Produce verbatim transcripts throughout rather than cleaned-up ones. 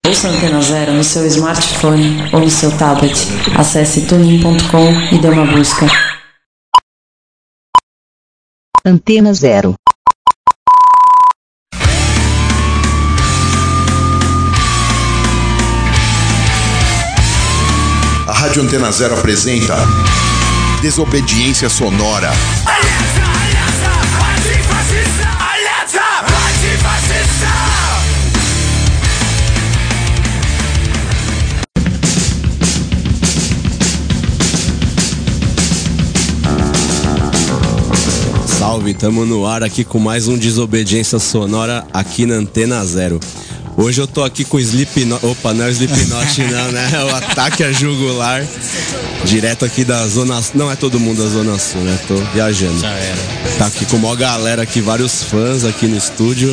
Ouça a Antena Zero no seu smartphone ou no seu tablet. Acesse tunin ponto com e dê uma busca. Antena Zero. A Rádio Antena Zero apresenta Desobediência Sonora. Salve, tamo no ar aqui com mais um Desobediência Sonora aqui na Antena Zero. Hoje eu tô aqui com o Slipknot. Opa, não é o Slipknot não, né? É o Ataque a Jugular. Direto aqui da Zona Sul. Não é todo mundo da Zona Sul, né? Tô viajando. Já era. Tá aqui com uma galera aqui, vários fãs aqui no estúdio.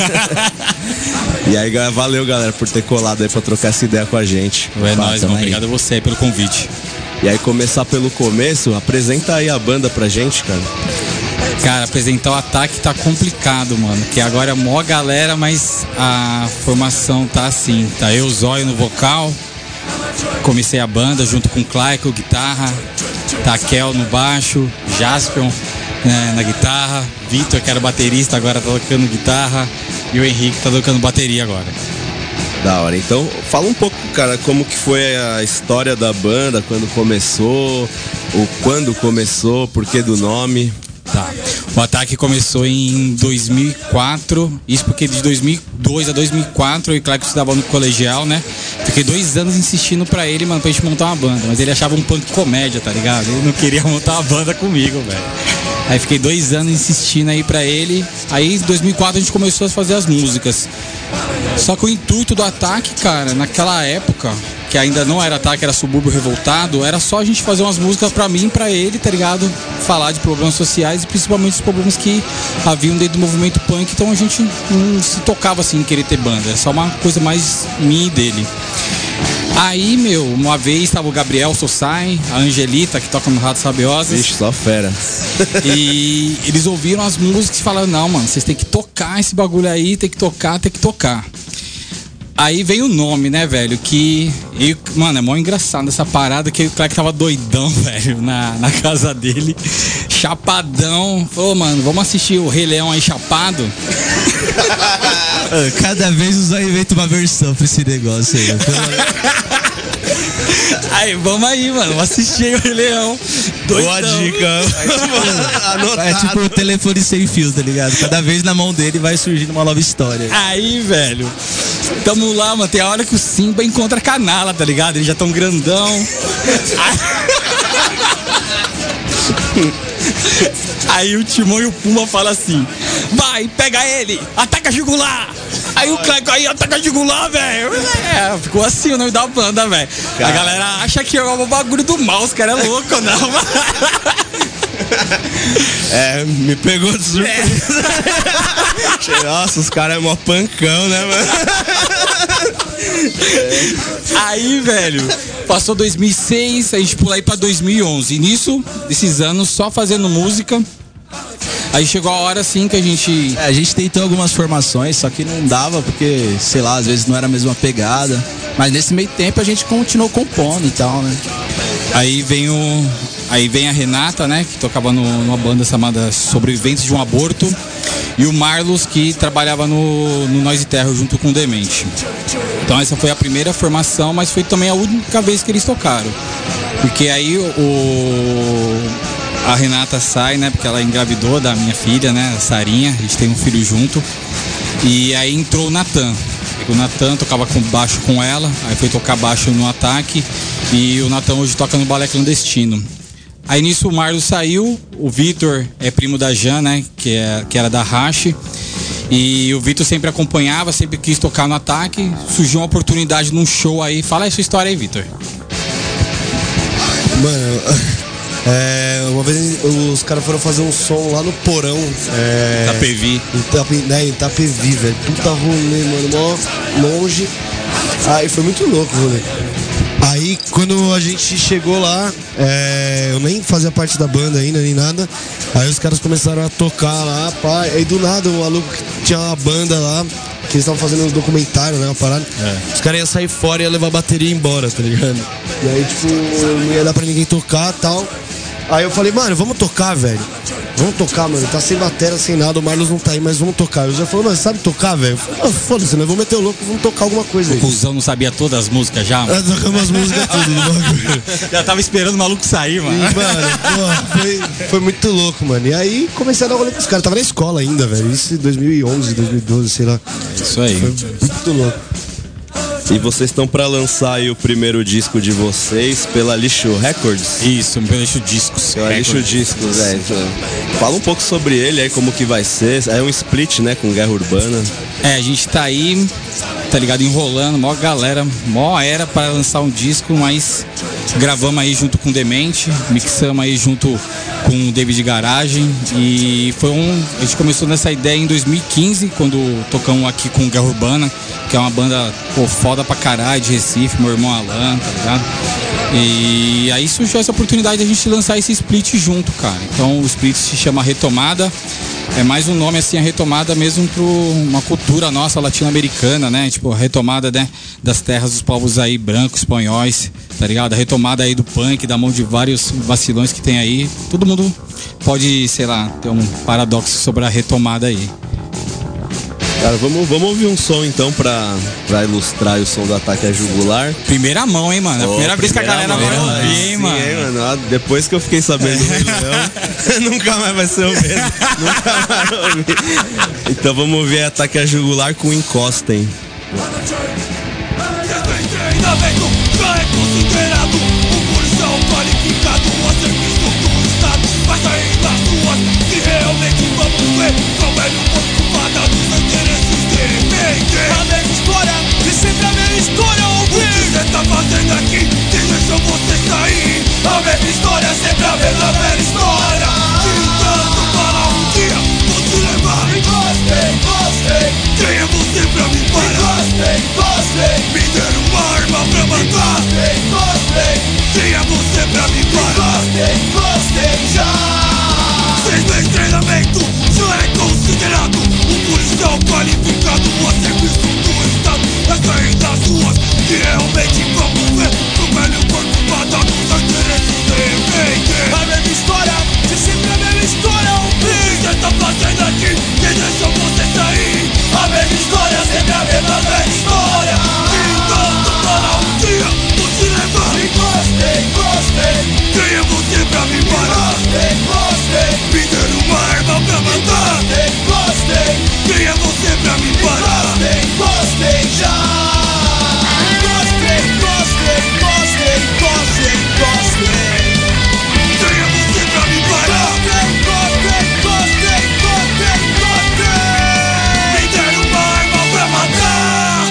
E aí, valeu, galera, por ter colado aí pra trocar essa ideia com a gente. É nóis, mano. Obrigado a você aí pelo convite. E aí, começar pelo começo, apresenta aí a banda pra gente, cara. Cara, apresentar o Ataque tá complicado, mano. Que agora é mó galera, mas a formação tá assim. Tá eu, Zóio no vocal. Comecei a banda junto com o Claico, guitarra. Tá Kel no baixo. Jaspion, né, na guitarra. Vitor, que era baterista, agora tá tocando guitarra. E o Henrique tá tocando bateria agora. Da hora. Então, fala um pouco, cara, como que foi a história da banda, quando começou, o quando começou, por que do nome. Tá. O Ataque começou em dois mil e quatro, isso porque de dois mil e dois a dois mil e quatro eu e o Clark estudava no colegial, né? Fiquei dois anos insistindo pra ele, mano, pra gente montar uma banda, mas ele achava um punk comédia, tá ligado? Ele não queria montar uma banda comigo, velho. Aí fiquei dois anos insistindo aí pra ele. Aí em dois mil e quatro a gente começou a fazer as músicas. Só que o intuito do Ataque, cara, naquela época, que ainda não era Ataque, era Subúrbio Revoltado, era só a gente fazer umas músicas pra mim e pra ele, tá ligado? Falar de problemas sociais e principalmente os problemas que haviam dentro do movimento punk. Então a gente não se tocava assim em querer ter banda, era só uma coisa mais minha e dele. Aí, meu, uma vez tava o Gabriel Sossai, a Angelita, que toca no Ratos Rabiosas. Vixe, só fera. E eles ouviram as músicas e falaram, não, mano, vocês tem que tocar esse bagulho aí, tem que tocar, tem que tocar. Aí vem o nome, né, velho, que... E, mano, é mó engraçado essa parada, que o cara que tava doidão, velho, na, na casa dele, chapadão. Falou, mano, vamos assistir o Rei Leão aí chapado? Cada vez o Zóio inventa uma versão pra esse negócio aí. Aí, vamos aí, mano, vamos assistir aí o Rei Leão. Doidão. Boa dica. É tipo o telefone sem fio, tá ligado? Cada vez na mão dele vai surgindo uma nova história. Aí, velho, tamo lá, mano, tem a hora que o Simba encontra a Canala, tá ligado? Eles já tão grandão. Aí o Timão e o Puma falam assim, vai, pega ele, ataca jugular. Aí o Cleco aí, ataca jugular, velho. É, ficou assim o nome da banda, velho. A galera acha que é o bagulho do mal, os caras é louco, não, mano. É, me pegou de surpresa. É. Nossa, os caras é mó pancão, né, mano? É. Aí, velho, passou dois mil e seis, a gente pula aí pra dois mil e onze. E nisso, esses anos, só fazendo música. Aí chegou a hora, assim, que a gente... É, a gente tentou algumas formações, só que não dava, porque, sei lá, às vezes não era a mesma pegada. Mas nesse meio tempo a gente continuou compondo e tal, né? Aí vem o... Aí vem a Renata, né, que tocava no, numa banda chamada Sobreviventes de um Aborto. E o Marlos, que trabalhava no, no Noise Terror junto com o Demente. Então essa foi a primeira formação, mas foi também a única vez que eles tocaram. Porque aí o... A Renata sai, né, porque ela engravidou da minha filha, né, a Sarinha, a gente tem um filho junto. E aí entrou o Natan. O Natan tocava com baixo com ela, aí foi tocar baixo no Ataque. E o Natan hoje toca no Balé Clandestino. Aí nisso o Marlos saiu, o Vitor é primo da Jan, né, que, é, que era da Rache. E o Vitor sempre acompanhava, sempre quis tocar no Ataque. Surgiu uma oportunidade num show aí. Fala aí sua história aí, Vitor. Mano... É, uma vez os caras foram fazer um som lá no porão. É, Itapevi. Itape, né, Itapevi, velho. Puta rolê, mano. Mó longe. Aí foi muito louco, rolê. Aí, quando a gente chegou lá, é, eu nem fazia parte da banda ainda, nem nada. Aí os caras começaram a tocar lá, pá. Aí do nada, o maluco que tinha uma banda lá, que eles estavam fazendo uns documentários, né, uma parada. É. Os caras iam sair fora e ia levar a bateria embora, tá ligado? E aí, tipo, não ia dar pra ninguém tocar e tal. Aí eu falei, mano, vamos tocar, velho. Vamos tocar, mano. Tá sem bateria, sem nada, o Marlos não tá aí, mas vamos tocar. Eu já falei, mano, sabe tocar, velho? Eu falei, ah, foda-se, né? Vamos meter o louco, vamos tocar alguma coisa aí. O cuzão não sabia todas as músicas já, mano? É, tocamos as músicas tudo no bagulho. Já tava esperando o maluco sair, mano. E, mano, pô, foi, foi muito louco, mano. E aí comecei a dar rolê com os caras. Tava na escola ainda, velho. Isso em dois mil e onze, dois mil e doze, sei lá. Isso aí. Foi muito louco. E vocês estão pra lançar aí o primeiro disco de vocês pela Lixo Records? Isso, pela Lixo Discos. Pela Lixo Discos, é. Então, fala um pouco sobre ele aí, como que vai ser. É um split, né, com Guerra Urbana. É, a gente tá aí, tá ligado, enrolando, maior galera, maior era para lançar um disco, mas gravamos aí junto com o Demente, mixamos aí junto com o David Garagem e foi um... A gente começou nessa ideia em dois mil e quinze, quando tocamos aqui com Guerra Urbana, que é uma banda, pô, foda pra caralho, de Recife, meu irmão Alan, tá ligado? E aí surgiu essa oportunidade de a gente lançar esse split junto, cara. Então o split se chama Retomada. É mais um nome assim, a retomada mesmo para uma cultura nossa latino-americana, né? Tipo, a retomada, né, das terras dos povos aí brancos, espanhóis, tá ligado? A retomada aí do punk, da mão de vários vacilões que tem aí. Todo mundo pode, sei lá, ter um paradoxo sobre a retomada aí. Cara, vamos, vamos ouvir um som então pra, pra ilustrar o som do Ataque à Jugular. Primeira mão, hein, mano? É a primeira, oh, primeira vez que a galera vai ouvir, hein, mano? Sim, hein, mano? Depois que eu fiquei sabendo do Leilão, nunca mais vai ser o mesmo. Nunca mais vou ouvir. Então vamos ouvir Ataque à Jugular com Encostem. A mesma história, e sempre a mesma história ouvir. O que cê tá fazendo aqui, que deixou você sair? A mesma história, sempre a mesma velha história. Tentando falar um dia, vou te levar. Encostei, encostei. Quem é você pra me parar? Encostei, encostei. Me deram uma arma pra matar. Encostei, encostei. Quem é você pra me parar? Encostei, encostei já. Seis meses de treinamento, já é considerado um policial qualificado a serviço do Estado. É sair das ruas que realmente vamos ver com o velho corpo fadado dos interesses de repente. A mesma história, de sempre a mesma história ouvir. O que cê tá fazendo aqui, quem deixou você sair? A mesma história, sempre a mesma velha história. Tentando falar um dia, vou te levar. Encostei, encostei. Quem é você pra me parar? Encostei, encostei. Me deram uma arma pra matar. Encostei, encostei. Quem é você pra me parar? Encostei, encostei já. Encostei, encostei, encostei, encostei, encostei. Quem é você pra me parar? Encostei, encostei, encostei, encostei. Me deram uma arma pra matar.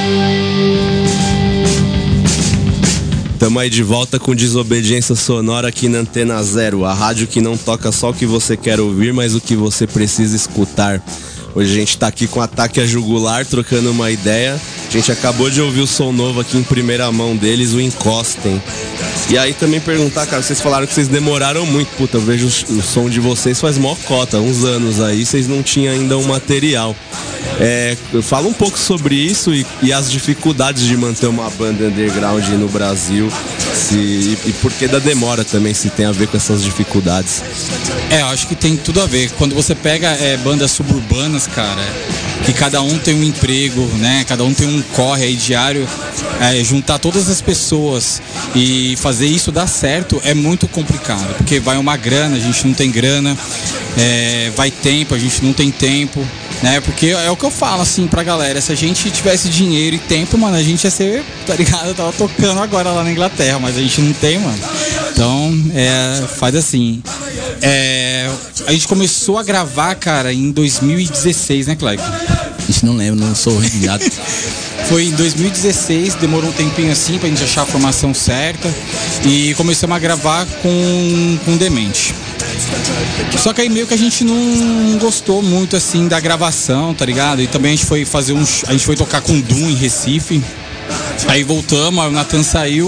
Tamo aí de volta com Desobediência Sonora aqui na Antena Zero, a rádio que não toca só o que você quer ouvir, mas o que você precisa escutar. Hoje a gente tá aqui com Ataque à Jugular, trocando uma ideia. A gente acabou de ouvir o som novo aqui em primeira mão deles, o Encostem. E aí também perguntar, cara, vocês falaram que vocês demoraram muito. Puta, eu vejo o, o som de vocês faz mó cota, uns anos aí, vocês não tinham ainda um material. É, fala um pouco sobre isso e, e as dificuldades de manter uma banda underground no Brasil. Se, e, e por que da demora também, se tem a ver com essas dificuldades. É, eu acho que tem tudo a ver. Quando você pega é, bandas suburbanas, cara, que cada um tem um emprego, né? Cada um tem um corre aí diário, é, juntar todas as pessoas e fazer isso dar certo é muito complicado, porque vai uma grana, a gente não tem grana, é, vai tempo, a gente não tem tempo, né? Porque é o que eu falo assim pra galera, se a gente tivesse dinheiro e tempo, mano, a gente ia ser, tá ligado? Eu tava tocando agora lá na Inglaterra, mas a gente não tem, mano. Então, é, faz assim. É, a gente começou a gravar, cara, em dois mil e dezesseis, né, Cleber? A gente não lembra, não sou ligado. Foi em dois mil e dezesseis, demorou um tempinho assim pra gente achar a formação certa e começamos a gravar com, com Demente. Só que aí meio que a gente não gostou muito assim da gravação, tá ligado? E também a gente foi fazer um, a gente foi tocar com Doom em Recife. Aí voltamos, aí o Nathan saiu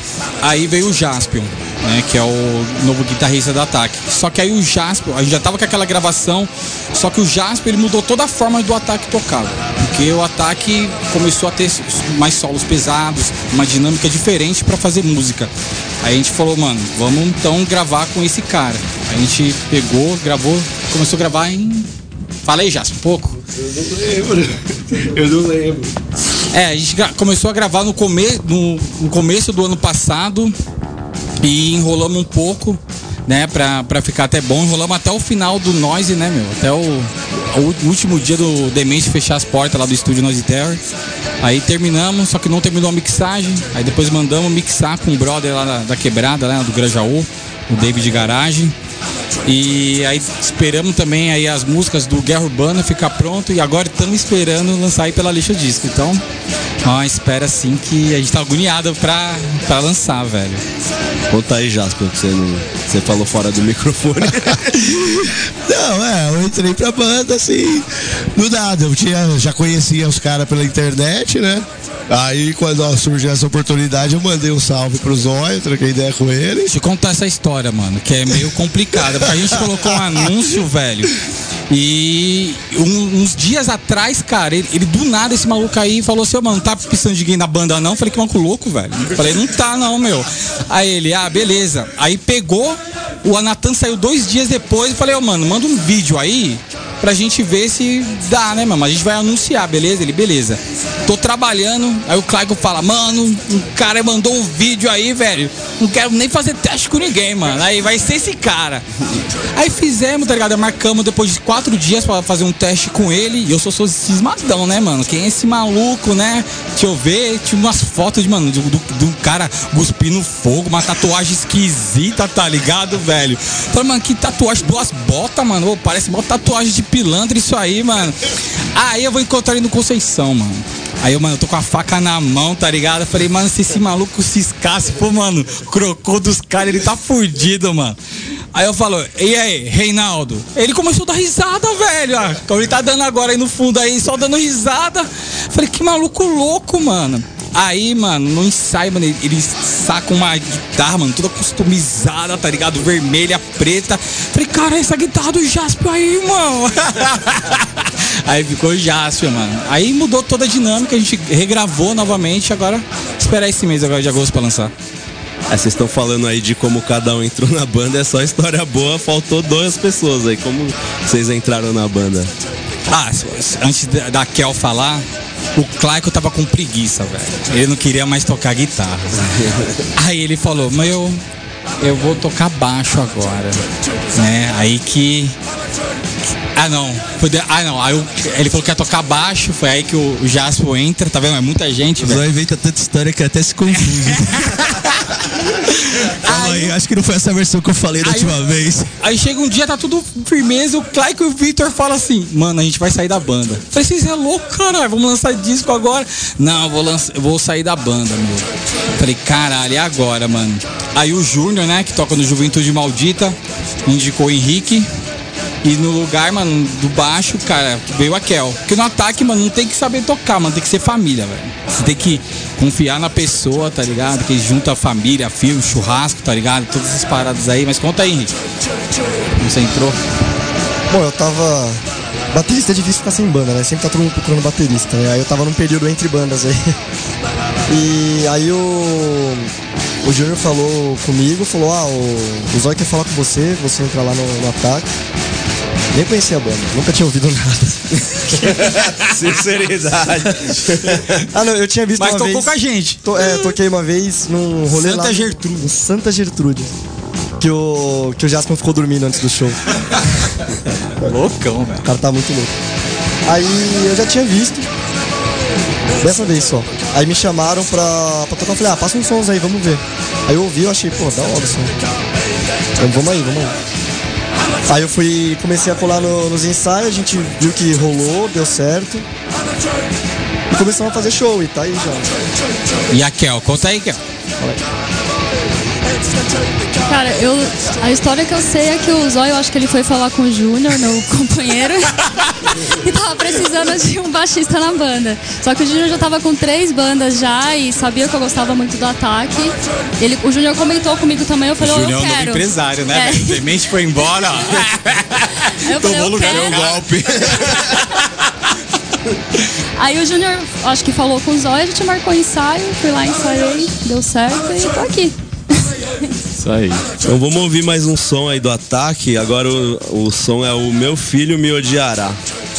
Aí veio o Jaspion, né, que é o novo guitarrista do Ataque. Só que aí o Jaspion, a gente já tava com aquela gravação, só que o Jaspion ele mudou toda a forma do Ataque tocar. Porque o Ataque começou a ter mais solos pesados, uma dinâmica diferente pra fazer música. Aí a gente falou, mano, vamos então gravar com esse cara. A gente pegou, gravou, começou a gravar em... Fala aí, Jaspion, um pouco. Eu não lembro. Eu não lembro. É, a gente gra- começou a gravar no, come- no, no começo do ano passado e enrolamos um pouco, né, pra, pra ficar até bom. Enrolamos até o final do Noise, né, meu? Até o, o último dia do Demente fechar as portas lá do estúdio Noise Terror. Aí terminamos, só que não terminou a mixagem. Aí depois mandamos mixar com o brother lá da, da Quebrada, né, do Grajaú, o David Garage. E aí esperamos também aí as músicas do Guerra Urbana ficar pronto e agora estamos esperando lançar aí pela Lixa Disco. Então, ó, espera assim que a gente tá agoniado pra, pra lançar, velho. Conta aí, Jasper, que você, não, você falou fora do microfone. Não, é, eu entrei pra banda assim, do nada. Eu tinha, já conhecia os caras pela internet, né? Aí quando ó, surgiu essa oportunidade, eu mandei um salve pro Zóio, troquei ideia com ele. Deixa eu contar essa história, mano, que é meio complicada, porque a gente colocou um anúncio, velho, e um- uns dias atrás, cara, ele, ele do nada, esse maluco aí, falou assim, ô, mano, tá precisando de ninguém na banda não? Eu falei, que maluco louco, velho. Eu falei, não tá não, meu. Aí ele, ah, beleza. Aí pegou, o Anatan saiu dois dias depois, e falei, ô, mano, manda um vídeo aí pra gente ver se dá, né, mano? A gente vai anunciar, beleza? Ele, beleza. Tô trabalhando, aí o Claico fala, mano, um cara mandou um vídeo aí, velho. Não quero nem fazer teste com ninguém, mano. Aí vai ser esse cara. Aí fizemos, tá ligado? Marcamos depois de quatro dias pra fazer um teste com ele. E eu sou, sou cismadão, né, mano? Quem é esse maluco, né? Deixa eu ver, tinha umas fotos de, mano, de, do, de um cara cuspindo fogo, uma tatuagem esquisita, tá ligado, velho? Falei, mano, que tatuagem, duas botas, mano. Ô, parece uma tatuagem de pilantra isso aí, mano. Aí eu vou encontrar ele no Conceição, mano. Aí eu, mano, eu tô com a faca na mão, tá ligado? Eu falei, mano, se esse maluco ciscasse, pô, mano, crocou dos caras, ele tá fudido, mano. Aí eu falo, e aí, Reinaldo? Ele começou a dar risada, velho. Ó, como ele tá dando agora aí no fundo aí, só dando risada. Eu falei, que maluco louco, mano. Aí, mano, no ensaio, mano, ele, ele saca uma guitarra, mano, toda customizada, tá ligado? Vermelha, preta. Falei, cara, essa guitarra do Jaspion aí, mano. Aí ficou o Jaspion, mano. Aí mudou toda a dinâmica, a gente regravou novamente. Agora, esperar esse mês agora de agosto pra lançar. Aí vocês estão falando aí de como cada um entrou na banda, é só história boa, faltou duas pessoas aí. Como vocês entraram na banda? Ah, antes da da Kel falar, o Claico tava com preguiça, velho. Ele não queria mais tocar guitarra. Aí ele falou, mas eu, eu vou tocar baixo agora, né? Aí que... Ah, não. Foi de... Ah, não. Aí eu... ele falou que ia tocar baixo, foi aí que o Jasper entra, tá vendo? É muita gente, O velho. Zóio inventa tanta história que até se confunde. Fala aí, acho que não foi essa versão que eu falei da Aí- última vez. Aí chega um dia, tá tudo firmeza, o Claico e o Victor falam assim, mano, a gente vai sair da banda. Eu falei, vocês é louco, caralho, vamos lançar disco agora? Não, eu vou, lançar, eu vou sair da banda, meu. Eu falei, caralho, e agora, mano? Aí o Júnior, né, que toca no Juventude Maldita, indicou o Henrique. E no lugar, mano, do baixo, cara, veio a Kel. Porque no Ataque, mano, não tem que saber tocar, mano, tem que ser família, velho. Você tem que confiar na pessoa, tá ligado? Que junta a família, filho, churrasco, tá ligado? Todas essas paradas aí. Mas conta aí, Henrique. Como você entrou? Bom, eu tava... Baterista é difícil ficar sem banda, né? Sempre tá todo mundo procurando baterista, né? Aí eu tava num período entre bandas aí. E aí o... O Júnior falou comigo, falou, ah, o, o Zóio quer falar com você, você entra lá no, no Ataque. Nem conhecia a banda, nunca tinha ouvido nada. Sinceridade. Ah, não, eu tinha visto Mas uma tocou vez... com a gente. To, é, toquei uma vez num rolê Santa lá... no- Gertrude. em Santa Gertrude. Que o, que o Jasper ficou dormindo antes do show. Loucão, velho. O cara tá muito louco. Aí eu já tinha visto. Dessa vez só. Aí me chamaram pra, pra tocar. Eu falei, ah, passa uns sons aí, vamos ver. Aí eu ouvi, eu achei, pô, da hora o som. Então, vamos aí, vamos aí. Aí eu fui, comecei a colar no- nos ensaios, a gente viu que rolou, deu certo. E começamos a fazer show, e tá aí já. E a Kel? Conta aí, Kel. Fala aí. Cara, eu, a história que eu sei é que o Zóio, eu acho que ele foi falar com o Júnior, meu companheiro, e tava precisando de um baixista na banda. Só que o Júnior já tava com três bandas já e sabia que eu gostava muito do Ataque. Ele, o Júnior comentou comigo também, eu falei, o oh, Júnior eu é um novo quero. empresário, né? É. O Demente foi embora, ó. Aí eu falei, Tomou eu lugar quero. um golpe. Aí o Júnior, acho que falou com o Zóio, a gente marcou ensaio, fui lá, ensaiei, deu certo e tô aqui. Isso aí. Então vamos ouvir mais um som aí do Ataque. Agora o, o som é o Meu Filho Me Odiará.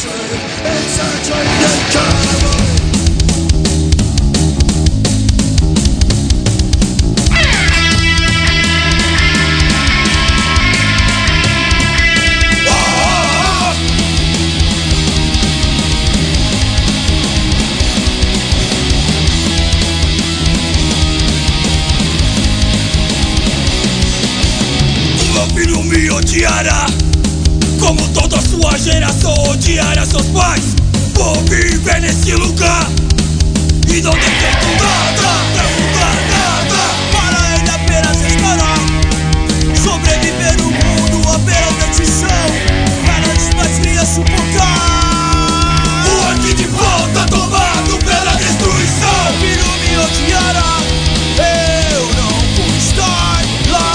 Odiará, como toda a sua geração odiará seus pais. Vou viver nesse lugar e não ter feito nada pra mudar nada. Para ele apenas esperar sobreviver no mundo, apenas petição para despatriar sufocar. O aqui de volta tomado pela destruição. Filho me odiará, eu não vou estar lá.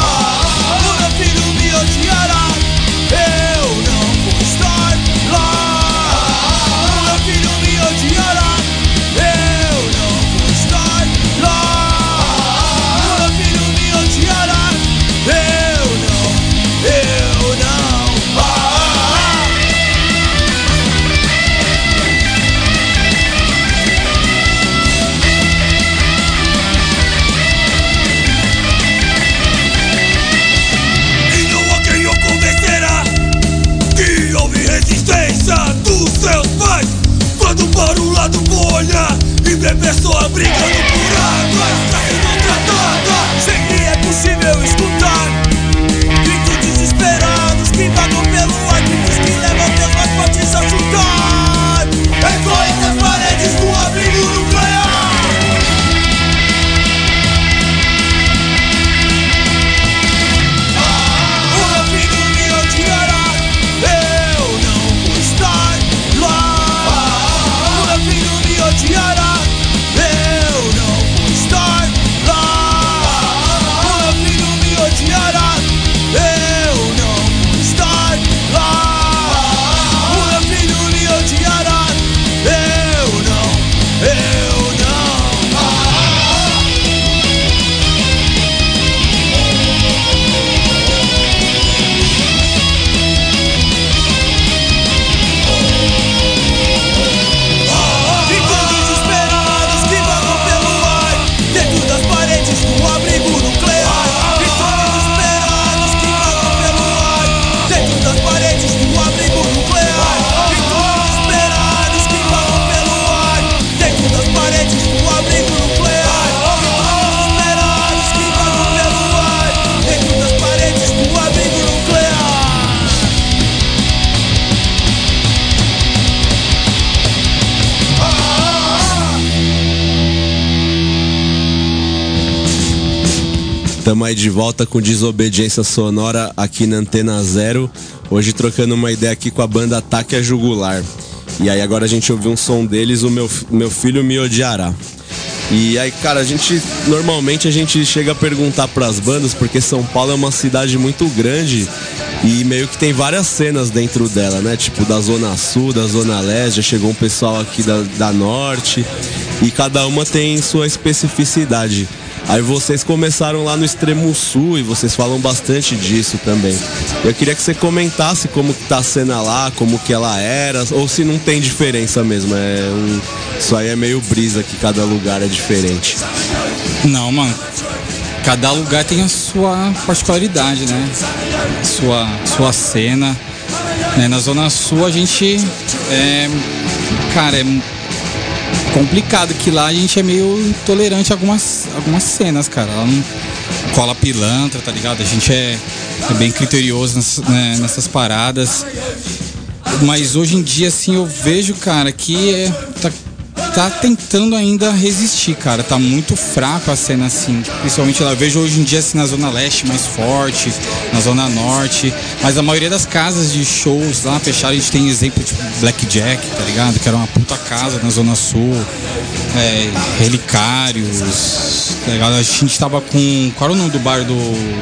Odiará, eu não vou estar lá. Meu filho me odiará, eu não vou estar lá. Meu filho me odiará, eu não, eu não. Ah, resistência dos seus pais. Quando para o lado vou olhar e ver pessoa brigando por água, classe não tratada. Sempre é possível escutar gritos desesperados que vagam pelo ar, gritos que levam teus mais fortes a chutar. Ecoem nas paredes do abrigo nuclear. O meu filho me odiará, eu não vou estar lá. O meu filho me odiará, eu não vou estar lá. O meu filho me odiará, eu não vou estar lá. O meu filho me odiará, eu não, eu não. Ficam desesperados que vagam pelo ar dentro das paredes do abrigo nuclear. Ficam desesperados que vagam pelo ar dentro das paredes do abrigo nuclear. Ficam desesperados que vagam pelo ar dentro das paredes do abrigo nuclear. Ficam desesperados que vagam pelo ar dentro das paredes do abrigo nuclear. Tamo aí de volta com Desobediência Sonora aqui na Antena Zero. Hoje trocando uma ideia aqui com a banda Ataque a Jugular. E aí agora a gente ouviu um som deles, o Meu, Meu Filho Me Odiará. E aí, cara, a gente normalmente a gente chega a perguntar pras bandas, porque São Paulo é uma cidade muito grande e meio que tem várias cenas dentro dela, né? Tipo, da Zona Sul, da Zona Leste, já chegou um pessoal aqui da, da Norte, e cada uma tem sua especificidade. Aí vocês começaram lá no extremo sul e vocês falam bastante disso também. Eu queria que você comentasse como que tá a cena lá, como que ela era, ou se não tem diferença mesmo. É um... Isso aí é meio brisa, que cada lugar é diferente. Não, mano. Cada lugar tem a sua particularidade, né? Sua, sua cena. É, na Zona Sul a gente é... Cara, é complicado que lá a gente é meio intolerante a algumas, algumas cenas, cara. Ela não cola pilantra, tá ligado? A gente é, é bem criterioso nessas, né, nessas paradas. Mas hoje em dia, assim, eu vejo, cara, que é, tá tá tentando ainda resistir, cara. Tá muito fraco a cena, assim. Principalmente lá, eu vejo hoje em dia assim na Zona Leste mais forte, na Zona Norte. Mas a maioria das casas de shows lá fecharam, a gente tem exemplo tipo Blackjack, tá ligado? Que era uma puta casa na Zona Sul. É, Relicários, tá ligado? A gente tava com. Qual era o nome do bar do.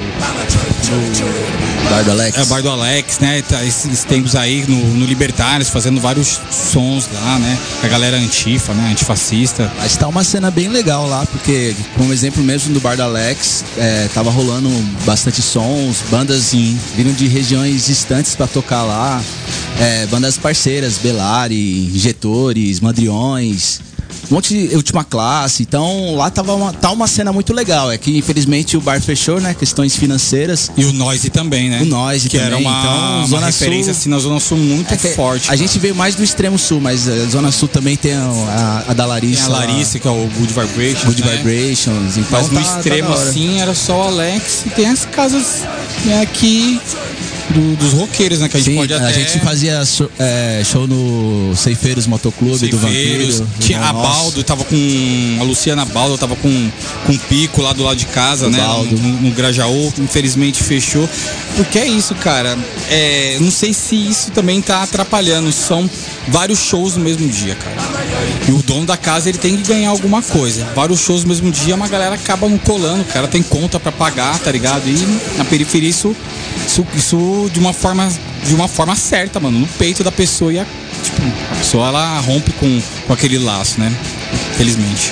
do Bar do Alex. É, Bar do Alex, né? Esses tempos aí no, no Libertários, fazendo vários sons lá, né? A galera antifa, né? Antifascista. Mas tá uma cena bem legal lá, porque, como exemplo mesmo do Bar do Alex, é, tava rolando bastante sons, bandas Sim. vindo de regiões distantes pra tocar lá. É, bandas parceiras, Belari, Injetores, Mandriões. Um monte de última classe, então lá tava uma, tá uma cena muito legal. É que infelizmente o bar fechou, né? Questões financeiras. E o Noise também, né? O Noise que também. era uma, então, uma Zona referência Sul, assim na Zona Sul muito é forte. A cara. gente veio mais do extremo sul, mas a Zona Sul também tem a, a, a da Larissa. Tem a Larissa, lá, que é o Good Vibrations. Good né? Vibrations. Então mas no tá, extremo tá assim era só o Alex e tem as casas, né, aqui. Do, dos roqueiros, né? Que a gente Sim, pode até... a gente fazia show, é, show no Ceifeiros Motoclube do Vampiro. Tinha a Baldo, tava com a Luciana Baldo, tava com com Pico lá do lado de casa, o né? Baldo. No, no Grajaú, infelizmente fechou. Porque é isso, cara. É, não sei se isso também tá atrapalhando. São vários shows no mesmo dia, cara. E o dono da casa, ele tem que ganhar alguma coisa. Vários shows no mesmo dia, uma galera acaba não colando. O cara tem conta pra pagar, tá ligado? E na periferia isso, isso, isso de uma forma de uma forma certa, mano, no peito da pessoa, e a, tipo, a pessoa ela rompe com, com aquele laço, né? Felizmente.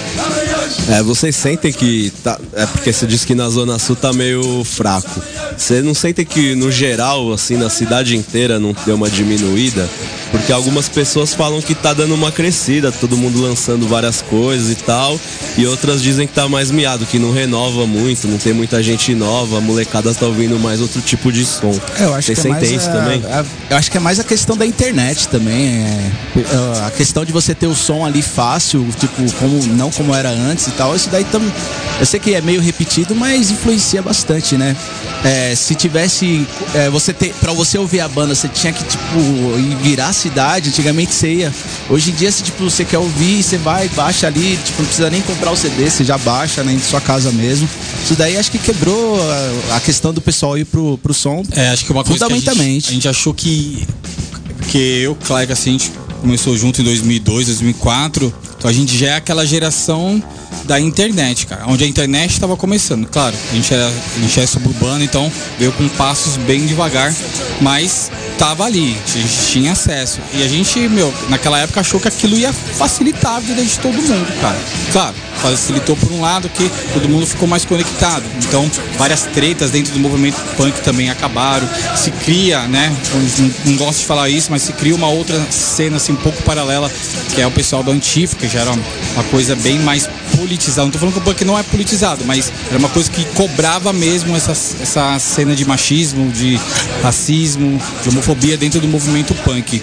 É, vocês sentem que tá, é porque você disse que na Zona Sul tá meio fraco. Você não sente que no geral, assim, na cidade inteira não deu uma diminuída? Porque algumas pessoas falam que tá dando uma crescida, todo mundo lançando várias coisas e tal, e outras dizem que tá mais miado, que não renova muito, não tem muita gente nova, a molecada tá ouvindo mais outro tipo de som. É, eu acho Vocês que é sentem mais isso a, também? A, eu acho que é mais a questão da internet também. É, a questão de você ter o som ali fácil, tipo, como, não como era antes e tal, isso daí tam, eu sei que é meio repetido, mas influencia bastante, né? É, se tivesse, é, você ter, pra você ouvir a banda, você tinha que, tipo, ir virar a cidade, antigamente você ia. Hoje em dia, se tipo, você quer ouvir, você vai, baixa ali, tipo, não precisa nem comprar o C D, você já baixa, né, em sua casa mesmo. Isso daí acho que quebrou a, a questão do pessoal ir pro, pro som. É, acho que uma coisa fundamentalmente. Que a, gente, a gente achou que, que eu, Claire, assim, a gente começou junto em dois mil e dois, dois mil e quatro, então a gente já é aquela geração da internet, cara, onde a internet estava começando. Claro, a gente, era, a gente é suburbano, então veio com passos bem devagar, mas tava ali, a gente tinha acesso. E a gente, meu, naquela época achou que aquilo ia facilitar a vida de todo mundo, cara. Claro, facilitou por um lado que todo mundo ficou mais conectado. Então, várias tretas dentro do movimento punk também acabaram. Se cria, né, não, não gosto de falar isso, mas se cria uma outra cena assim, um pouco paralela, que é o pessoal do Antifa, que já era uma coisa bem mais politizada. Não tô falando que o punk não é politizado, mas era uma coisa que cobrava mesmo essa, essa cena de machismo, de racismo, de homofobia dentro do movimento punk.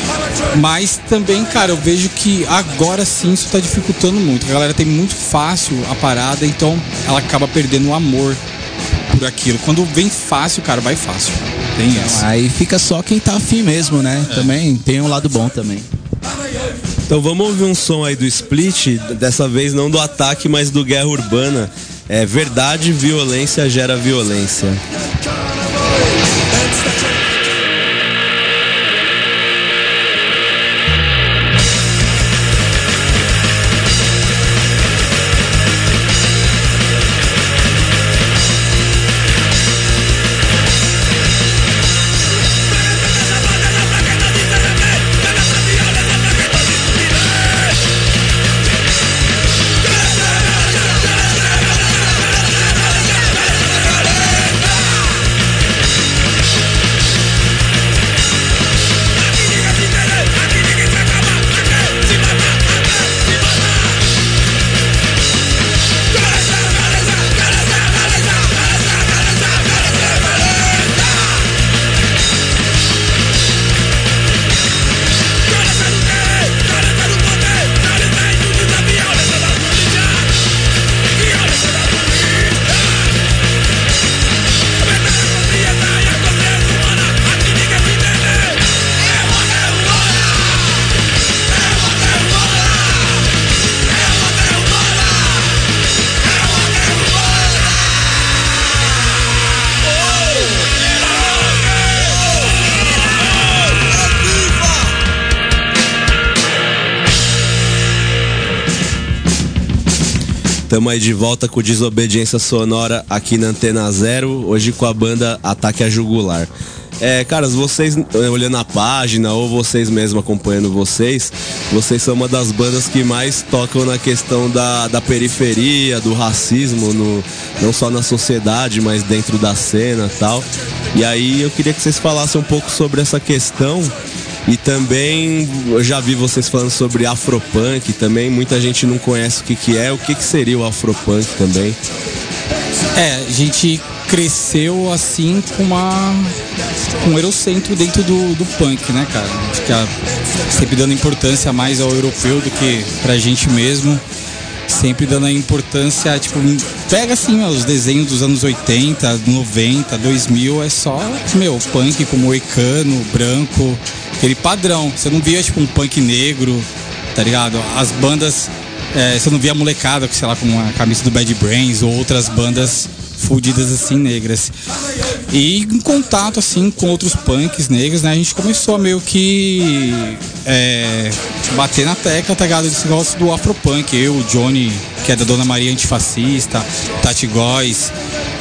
Mas também, cara, eu vejo que agora sim isso tá dificultando muito. A galera tem muito fácil a parada, então ela acaba perdendo o amor por aquilo. Quando vem fácil, cara, vai fácil. Tem isso. Aí fica só quem tá afim mesmo, né? É. Também tem um lado bom também. Então vamos ouvir um som aí do Split, dessa vez não do Ataque, mas do Guerra Urbana. É Verdade, Violência Gera Violência. Tamo aí de volta com Desobediência Sonora aqui na Antena Zero, hoje com a banda Ataque a Jugular. É, caras, vocês olhando a página ou vocês mesmos acompanhando vocês, vocês são uma das bandas que mais tocam na questão da, da periferia, do racismo, no, não só na sociedade, mas dentro da cena e tal. E aí eu queria que vocês falassem um pouco sobre essa questão. E também, eu já vi vocês falando sobre Afropunk, também muita gente não conhece o que, que é, o que, que seria o Afropunk também. É, a gente cresceu assim com uma com um eurocentro dentro do, do punk, né, cara? Acho que a, sempre dando importância mais ao europeu do que pra gente mesmo. Sempre dando a importância, tipo, pega assim, ó, os desenhos dos anos oitenta, noventa, dois mil, é só, meu, punk com moicano, branco, aquele padrão. Você não via, tipo, um punk negro, tá ligado? As bandas, é, você não via a molecada, sei lá, com a camisa do Bad Brains ou outras bandas fudidas assim, negras. E em contato assim com outros punks negros, né, a gente começou a meio que é, bater na tecla, tá ligado? Esse negócio do Afropunk. Eu, o Johnny, que é da Dona Maria Antifascista, Tati Góes,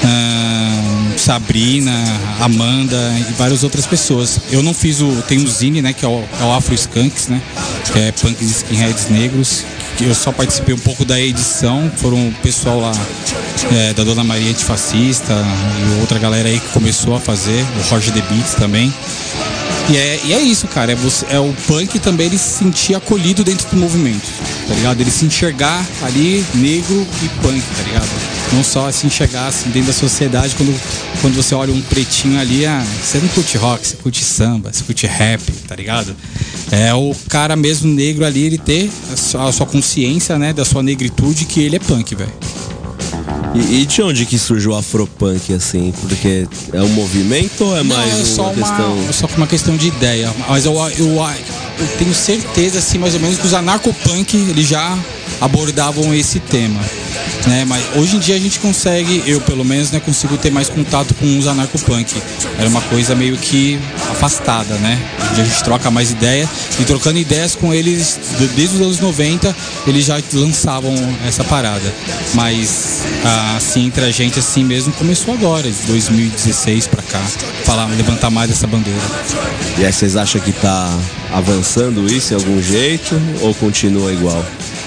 hum, Sabrina, Amanda e várias outras pessoas. Eu não fiz o... Tem o Zine, né, que é o, é o Afro Skunks, né, que é punks e skinheads negros. Eu só participei um pouco da edição, foram o pessoal lá é, da Dona Maria Antifascista e outra galera aí que começou a fazer, o Jorge The Beats também. E é, e é isso, cara, é, você, é o punk também, ele se sentir acolhido dentro do movimento, tá ligado? Ele se enxergar ali negro e punk, tá ligado? Não só se enxergar assim dentro da sociedade, quando, quando você olha um pretinho ali, ah, você não curte rock, você curte samba, você curte rap, tá ligado? É o cara mesmo negro ali, ele ter a sua, a sua consciência, né, da sua negritude, que ele é punk, velho. E, e de onde que surgiu o Afropunk, assim? Porque é um movimento ou é Não, mais é só uma, uma questão... É só uma questão de ideia. Mas eu, eu, eu tenho certeza, assim, mais ou menos, que os anarcopunk, eles já abordavam esse tema, né? Mas hoje em dia a gente consegue, eu pelo menos, né, consigo ter mais contato com os anarcopunk. Era uma coisa meio que afastada, né? Hoje em dia a gente troca mais ideia, e trocando ideias com eles desde os anos noventa, eles já lançavam essa parada. Mas assim, entre a gente assim mesmo, começou agora, de dois mil e dezesseis pra cá, falar, levantar mais essa bandeira. E aí vocês acham que tá avançando isso em algum jeito ou continua igual?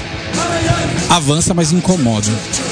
Avança, mas incomoda.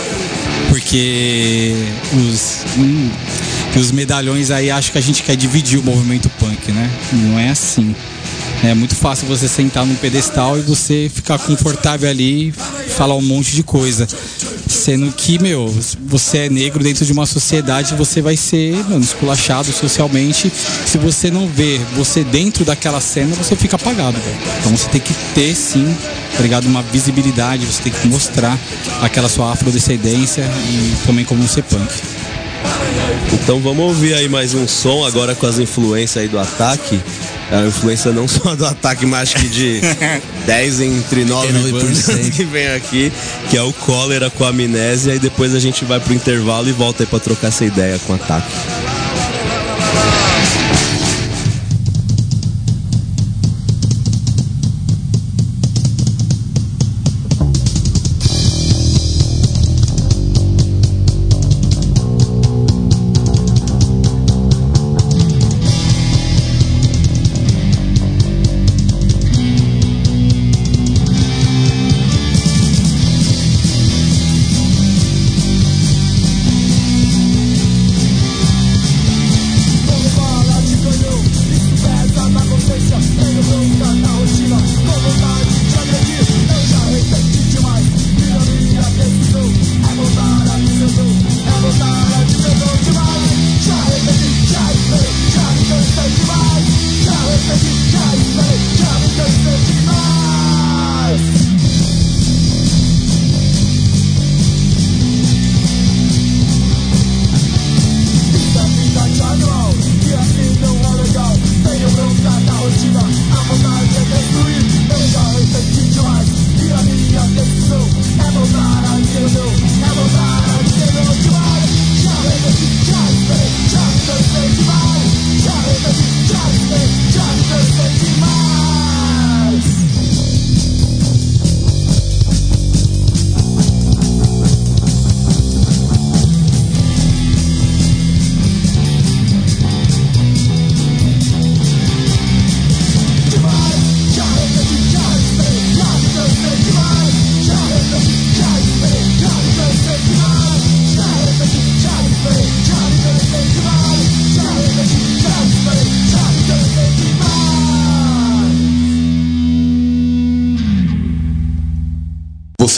Porque os, hum, os medalhões aí acham que a gente quer dividir o movimento punk, né? Não é assim. É muito fácil você sentar num pedestal e você ficar confortável ali e falar um monte de coisa. Sendo que, meu, você é negro dentro de uma sociedade, você vai ser, mano, esculachado socialmente. Se você não vê você dentro daquela cena, você fica apagado, velho. Então você tem que ter, sim, tá ligado? Uma visibilidade, você tem que mostrar aquela sua afrodescendência e também como ser punk. Então vamos ouvir aí mais um som agora com as influências aí do Ataque. É uma influência não só do Ataque, mas acho que de dez entre nove bandas que vem aqui, que é o Cólera com a Amnésia, e depois a gente vai pro intervalo e volta aí pra trocar essa ideia com o Ataque.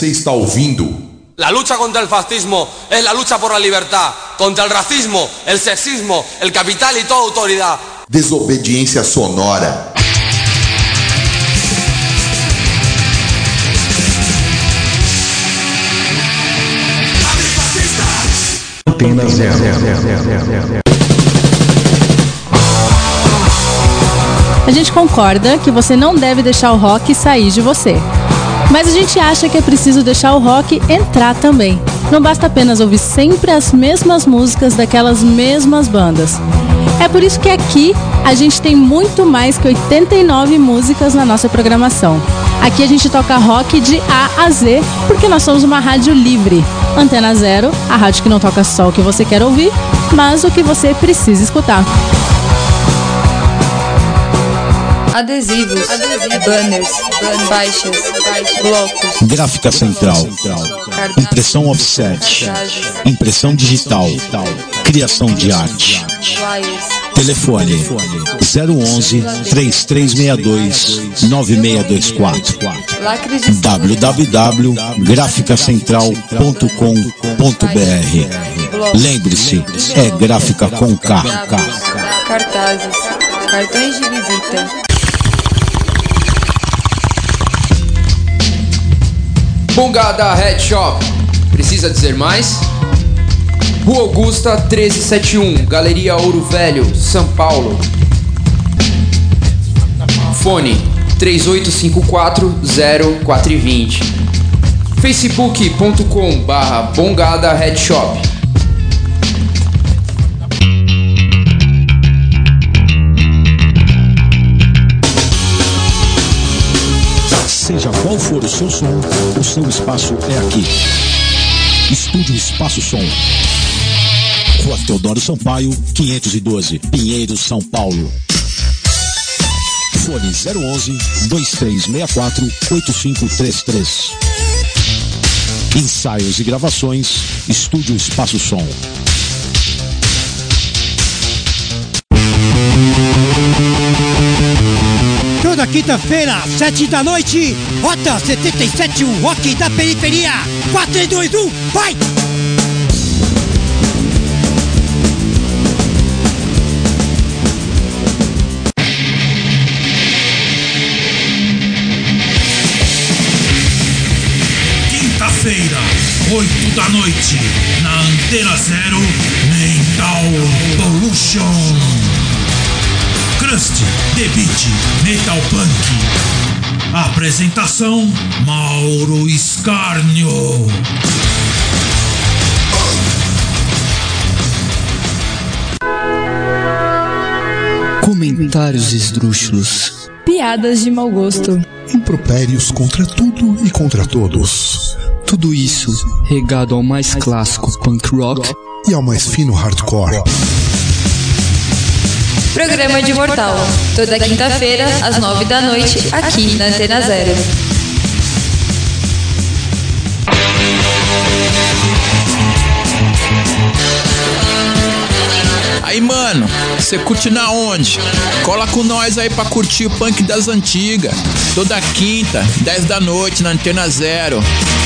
Você está ouvindo La lucha contra el fascismo es la lucha por la libertad, contra el racismo, el sexismo, el capital y toda autoridad. Desobediência Sonora. Antena zero. A gente concorda que você não deve deixar o rock sair de você. Mas a gente acha que é preciso deixar o rock entrar também. Não basta apenas ouvir sempre as mesmas músicas daquelas mesmas bandas. É por isso que aqui a gente tem muito mais que oitenta e nove músicas na nossa programação. Aqui a gente toca rock de A a Z, porque nós somos uma rádio livre. Antena Zero, a rádio que não toca só o que você quer ouvir, mas o que você precisa escutar. Adesivos, Adesivos. Banners, banners. Faixas, blocos, gráfica central, impressão offset, impressão digital, criação de arte. Telefone zero onze, três três seis dois, nove seis dois quatro. w w w ponto gráfica central ponto com ponto b r. Lembre-se, é gráfica com K. Cartazes, cartões de visita. Bongada Head Shop. Precisa dizer mais? Rua Augusta treze setenta e um, Galeria Ouro Velho, São Paulo. Fone três oito cinco quatro, zero quatro dois zero. facebook ponto com barra Bongada Head Shop. Seja qual for o seu som, o seu espaço é aqui. Estúdio Espaço Som. Rua Teodoro Sampaio, quinhentos e doze, Pinheiros, São Paulo. Fone zero onze, dois três seis quatro, oito cinco três três. Ensaios e gravações, Estúdio Espaço Som. Toda quinta-feira, sete da noite, Rota setenta e sete, o rock da periferia. quatro, três, dois, um, vai! Quinta-feira, oito da noite, na Antena Zero, Mental Pollution. Crust, The Beat, Metal Punk. Apresentação, Mauro Escárnio. Comentários esdrúxulos. Piadas de mau gosto. Impropérios contra tudo e contra todos. Tudo isso regado ao mais clássico punk rock e ao mais fino hardcore. Programa de Mortal, toda quinta-feira, às nove da noite, aqui na Antena Zero. Aí, mano, você curte na onde? Cola com nós aí pra curtir o punk das antigas. Toda quinta, dez da noite, na Antena Zero.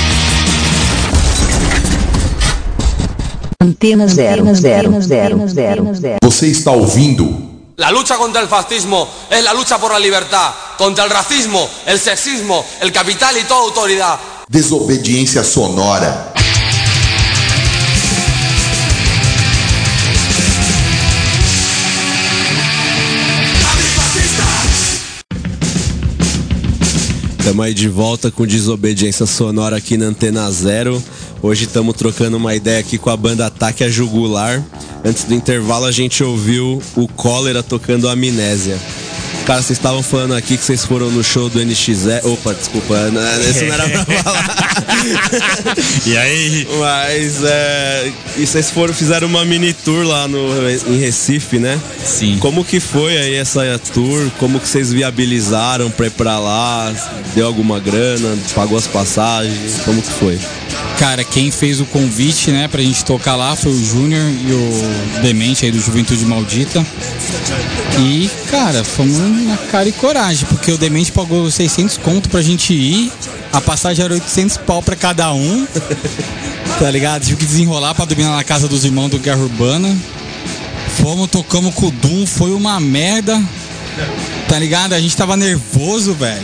Antena Zero, zero, zero, zero, zero. Você está ouvindo La lucha contra el fascismo es la lucha por la libertad, contra el racismo, el sexismo, el capital y toda autoridad. Desobediência Sonora. Estamos aí de volta com Desobediência Sonora aqui na Antena Zero. Hoje estamos trocando uma ideia aqui com a banda Ataque a Jugular. Antes do intervalo a gente ouviu o Cólera tocando Amnésia. Cara, vocês estavam falando aqui que vocês foram no show do N X zero. Opa, desculpa, isso não era pra falar. E aí? Mas é. E vocês foram, fizeram uma mini tour lá no, em Recife, né? Sim. Como que foi aí essa tour? Como que vocês viabilizaram pra ir pra lá? Deu alguma grana? Pagou as passagens? Como que foi? Cara, quem fez o convite, né, pra gente tocar lá foi o Júnior e o Demente aí do Juventude Maldita. E, cara, fomos na cara e coragem, porque o Demente pagou seiscentos conto pra gente ir, a passagem era oitocentos pau pra cada um, tá ligado? Tive que desenrolar pra dormir na casa dos irmãos do Guerra Urbana. Fomos, tocamos com o Doom, foi uma merda, tá ligado? A gente tava nervoso, velho.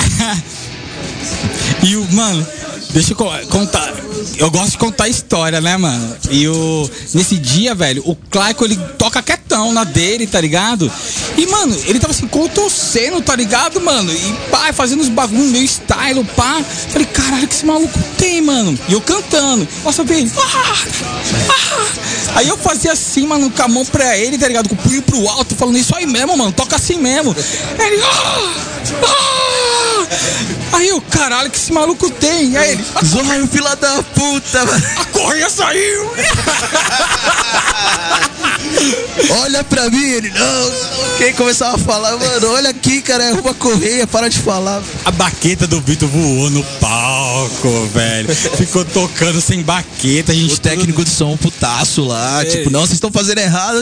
E o, mano, deixa eu contar. Eu gosto de contar história, né, mano? E o, nesse dia, velho, o Claico, ele toca quietão na dele, tá ligado? E, mano, ele tava assim, contorcendo, tá ligado, mano? E, pá, fazendo os bagulho meio style, pá. Falei, caralho, que esse maluco tem, mano? E eu cantando. Nossa, velho. Ah, ah. Aí eu fazia assim, mano, com a mão pra ele, tá ligado? Com o punho pro alto, falando isso aí mesmo, mano. Toca assim mesmo. Aí ele... Ah, ah. Aí eu, caralho, que esse maluco tem? Aí ele... Zóio, fila da puta, mano. A correia saiu. Olha pra mim, ele não, quem começava a falar, mano, olha aqui, cara, é uma correia, para de falar. A baqueta do Vitor voou no palco, velho. Ficou tocando sem baqueta. A gente o técnico de som putaço lá, é. tipo, não, vocês estão fazendo errado.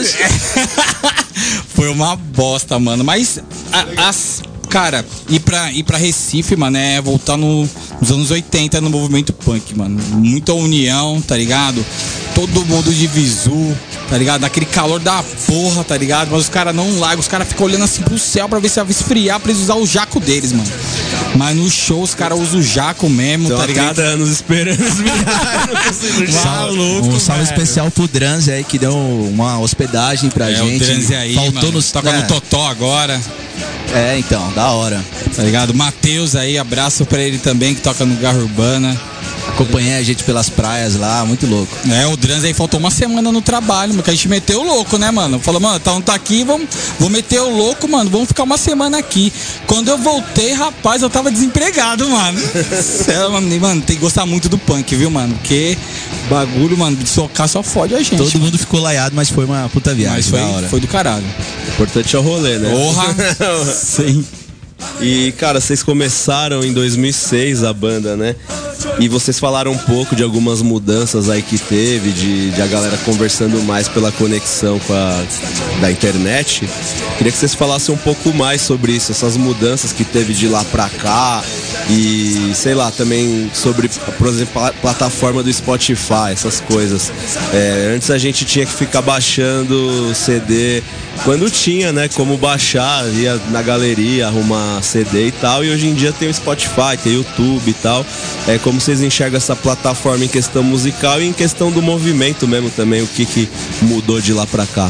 Foi uma bosta, mano. Mas a, as... Cara, ir pra, ir pra Recife, mano, é voltar no, nos anos oitenta no movimento punk, mano. Muita união, tá ligado? Todo mundo de visu, tá ligado? Aquele calor da porra, tá ligado? Mas os caras não largam, os caras ficam olhando assim pro céu pra ver se vai esfriar pra eles usar o jaco deles, mano. Mas no show os caras usam o jaco mesmo, então, tá ligado? trinta anos esperando os milhares. Maluco, um salve velho. Especial pro Dranze aí, que deu uma hospedagem pra é, gente. O Dranze aí, faltou mano, nos, toca é. no Totó agora. É, então, da hora. Tá ligado? Matheus aí, abraço pra ele também, que toca no Garra Urbana. Acompanhei a gente pelas praias lá, muito louco. É, o Drans aí faltou uma semana no trabalho, porque a gente meteu o louco, né, mano? Falou, mano, tá, tá aqui, vamos, vou meter o louco, mano, vamos ficar uma semana aqui. Quando eu voltei, rapaz, eu tava desempregado, mano. Sério, mano, mano, tem que gostar muito do punk, viu, mano? Porque bagulho, mano, de socar só fode a gente. Todo mano. mundo ficou laiado, mas foi uma puta viagem. Mas foi, da hora. foi do caralho. O importante é o rolê, né? Porra! Sim. E, cara, vocês começaram em dois mil e seis a banda, né? E vocês falaram um pouco de algumas mudanças aí que teve, de, de a galera conversando mais pela conexão com a, da internet. Queria que vocês falassem um pouco mais sobre isso, essas mudanças que teve de lá pra cá. E, sei lá, também sobre, por exemplo, a plataforma do Spotify, essas coisas. É, antes a gente tinha que ficar baixando C D quando tinha, né, como baixar, ia na galeria, arrumar C D e tal, e hoje em dia tem o Spotify, tem o YouTube e tal. É, como vocês enxergam essa plataforma em questão musical e em questão do movimento mesmo também, o que, que mudou de lá pra cá?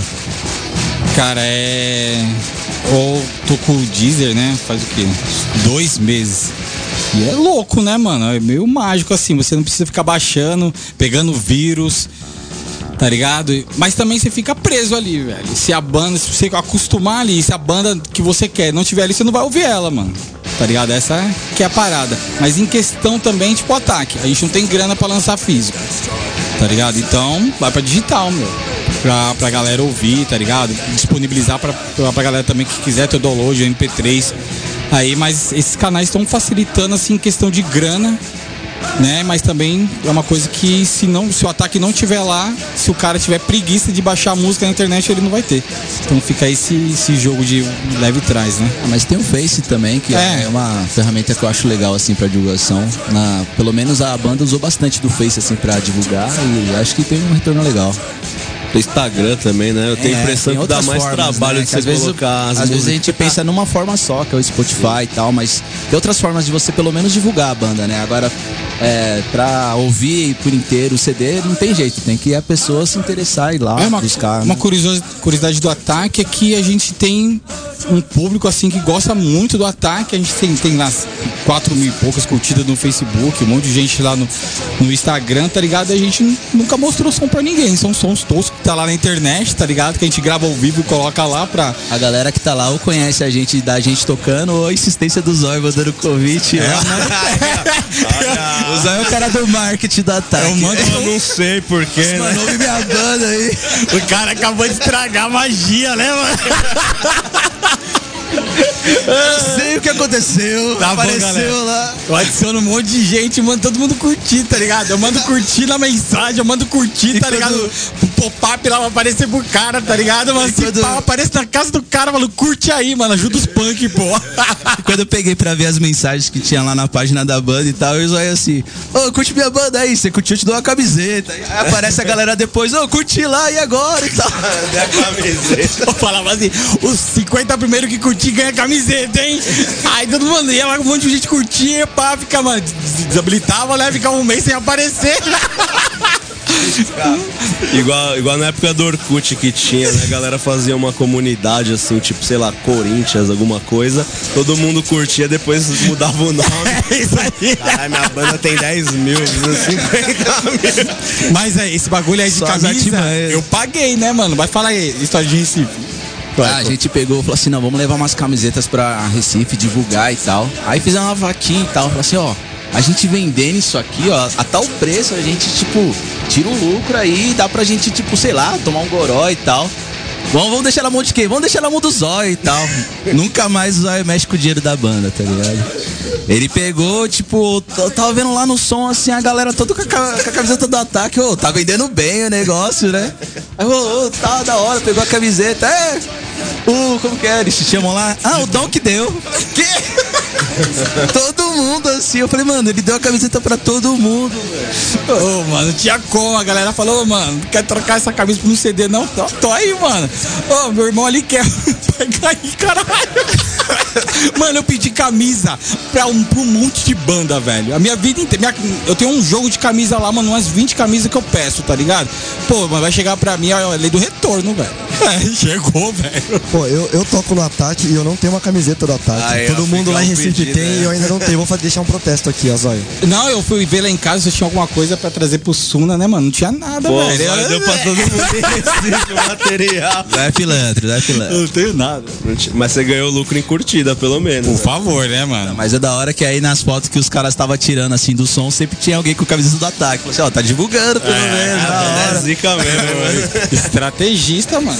Cara, é... Ou tô com o Deezer, né, faz o quê? Dois meses. E é louco, né, mano? É meio mágico assim, você não precisa ficar baixando, pegando vírus, tá ligado? Mas também você fica preso ali, velho. Se a banda, se você acostumar ali, se a banda que você quer não tiver ali, você não vai ouvir ela, mano. Tá ligado? Essa que é a parada. Mas em questão também, tipo, ataque. A gente não tem grana pra lançar físico, tá ligado? Então, vai pra digital, meu. Pra, pra galera ouvir, tá ligado? Disponibilizar pra, pra, pra galera também que quiser ter o download, o M P três. Aí, mas esses canais estão facilitando, assim, em questão de grana, né? Mas também é uma coisa que se, não, se o ataque não tiver lá, se o cara tiver preguiça de baixar a música na internet, ele não vai ter. Então fica aí esse, esse jogo de leve trás, né? Ah, mas tem o Face também, que é. é uma ferramenta que eu acho legal, assim, pra divulgação. Na, pelo menos a banda usou bastante do Face, assim, pra divulgar, e acho que tem um retorno legal. Do Instagram também, né? Eu tenho a é, impressão que dá mais formas, trabalho, né? De você às colocar vezes, as Às vezes a gente pensa numa forma só, que é o Spotify e tal, mas tem outras formas de você pelo menos divulgar a banda, né? Agora, é, pra ouvir por inteiro o C D, não tem jeito, tem que a pessoa se interessar e ir lá é uma, buscar. Uma né? curiosidade do Ataque é que a gente tem um público assim que gosta muito do Ataque. A gente tem, tem lá quatro mil e poucas curtidas no Facebook, um monte de gente lá no, no Instagram, tá ligado? E a gente nunca mostrou som pra ninguém, são sons toscos que tá lá na internet, tá ligado? Que a gente grava ao vivo e coloca lá pra... A galera que tá lá ou conhece a gente, da gente tocando, ou a insistência do Zóio mandando convite. É, mano... O Zóio é o cara do marketing do Ataque. Eu, mando, eu não sei porquê, né? Mano, ouve minha banda aí. O cara acabou de estragar a magia, né, mano? Eu sei o que aconteceu. Tá Apareceu bom, lá. Eu adiciono um monte de gente, mando todo mundo curtir, tá ligado? Eu mando curtir na mensagem, eu mando curtir, tá ligado? Pro pop-up lá pra aparecer pro cara, tá ligado, mano? Se quando... pau, aparece na casa do cara, mano, curte aí, mano, ajuda os punk, pô. E quando eu peguei pra ver as mensagens que tinha lá na página da banda e tal, eu zoei assim, ô, oh, curte minha banda aí, você curtiu, eu te dou uma camiseta. Aí aparece a galera depois, ô, oh, curti lá, e agora e tal. Dá a camiseta. Eu falava assim, os cinquenta primeiros que curtir ganha camiseta, hein? Aí todo mundo ia lá, um monte de gente curtia, pá, fica, mano, desabilitava, né? Ficava um mês sem aparecer. Igual, igual na época do Orkut que tinha, né? A galera fazia uma comunidade assim, tipo, sei lá, Corinthians, alguma coisa. Todo mundo curtia, depois mudava o nome. É isso aí. Caralho, minha banda tem dez mil, cinquenta mil. Mas é, esse bagulho aí de Só camisa, eu paguei, né, mano? Vai falar aí, história de Recife. Ah, a gente pegou e falou assim, não, vamos levar umas camisetas pra Recife, divulgar e tal. Aí fizemos uma vaquinha e tal, falou assim, ó, a gente vendendo isso aqui, ó, a tal preço, a gente, tipo, tira um lucro aí, dá pra gente, tipo, sei lá, tomar um goró e tal. Vamos, vamos deixar na mão de quem? Vamos deixar na mão do Zóio e tal. Nunca mais o Zóio mexe com o dinheiro da banda, tá ligado? Ele pegou, tipo, eu tava vendo lá no som, assim, a galera toda com a, com a camiseta do Ataque, ô, tá vendendo bem o negócio, né? Aí, ô, ô, tá da hora, pegou a camiseta, é, o, como que é, eles se chamam lá? Ah, o Dom que deu. Que? Todo mundo, assim, eu falei, mano, ele deu a camiseta pra todo mundo, velho. Ô, oh, mano, tinha como, a galera falou, oh, mano, não quer trocar essa camisa por um C D, não? Tô, tô aí, mano. Ô, oh, meu irmão ali quer. Pega aí, caralho. Mano, eu pedi camisa pra um, pra um monte de banda, velho. A minha vida inteira. Minha, eu tenho um jogo de camisa lá, mano, umas vinte camisas que eu peço, tá ligado? Pô, mas vai chegar pra mim a lei do retorno, velho. É, chegou, velho. Pô, eu, eu toco no Ataque e eu não tenho uma camiseta do Ataque. Ah, é, Todo mundo lá em Recife pedido, tem né? e eu ainda não tenho. Vou deixar um protesto aqui, ó, Zóio. Não, eu fui ver lá em casa se tinha alguma coisa pra trazer pro Suna, né, mano? Não tinha nada, Pô, velho. Zóio deu pra todo mundo em Recife o material. Não é pilantra, não é pilantra. Eu não tenho nada. Mas você ganhou lucro em curtida, pelo menos. Por favor, né, mano? Mas é da hora que aí nas fotos que os caras estavam tirando assim do som, sempre tinha alguém com camisa do Ataque. Falei assim, ó, tá divulgando pelo É, menos, da hora. é zica mesmo, mano. Estrategista, mano.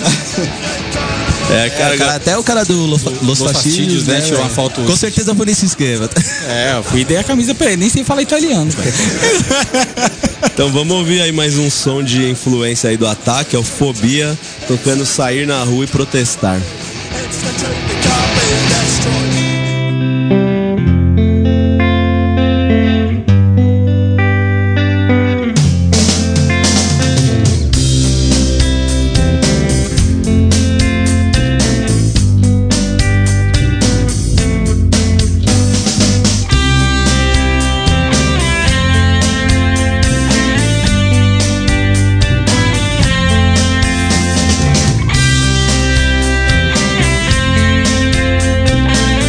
É, cara, É, cara, até o cara do Los, Los, Los Fastídios, Fastídios, né, né, tirou uma velho? foto- Com certeza foi nesse esquema. É, eu fui e dei a camisa pra ele, nem sei falar italiano, velho. Então vamos ouvir aí mais um som de influência aí do Ataque, é o Fobia, tocando Sair na Rua e Protestar. We'll be right back.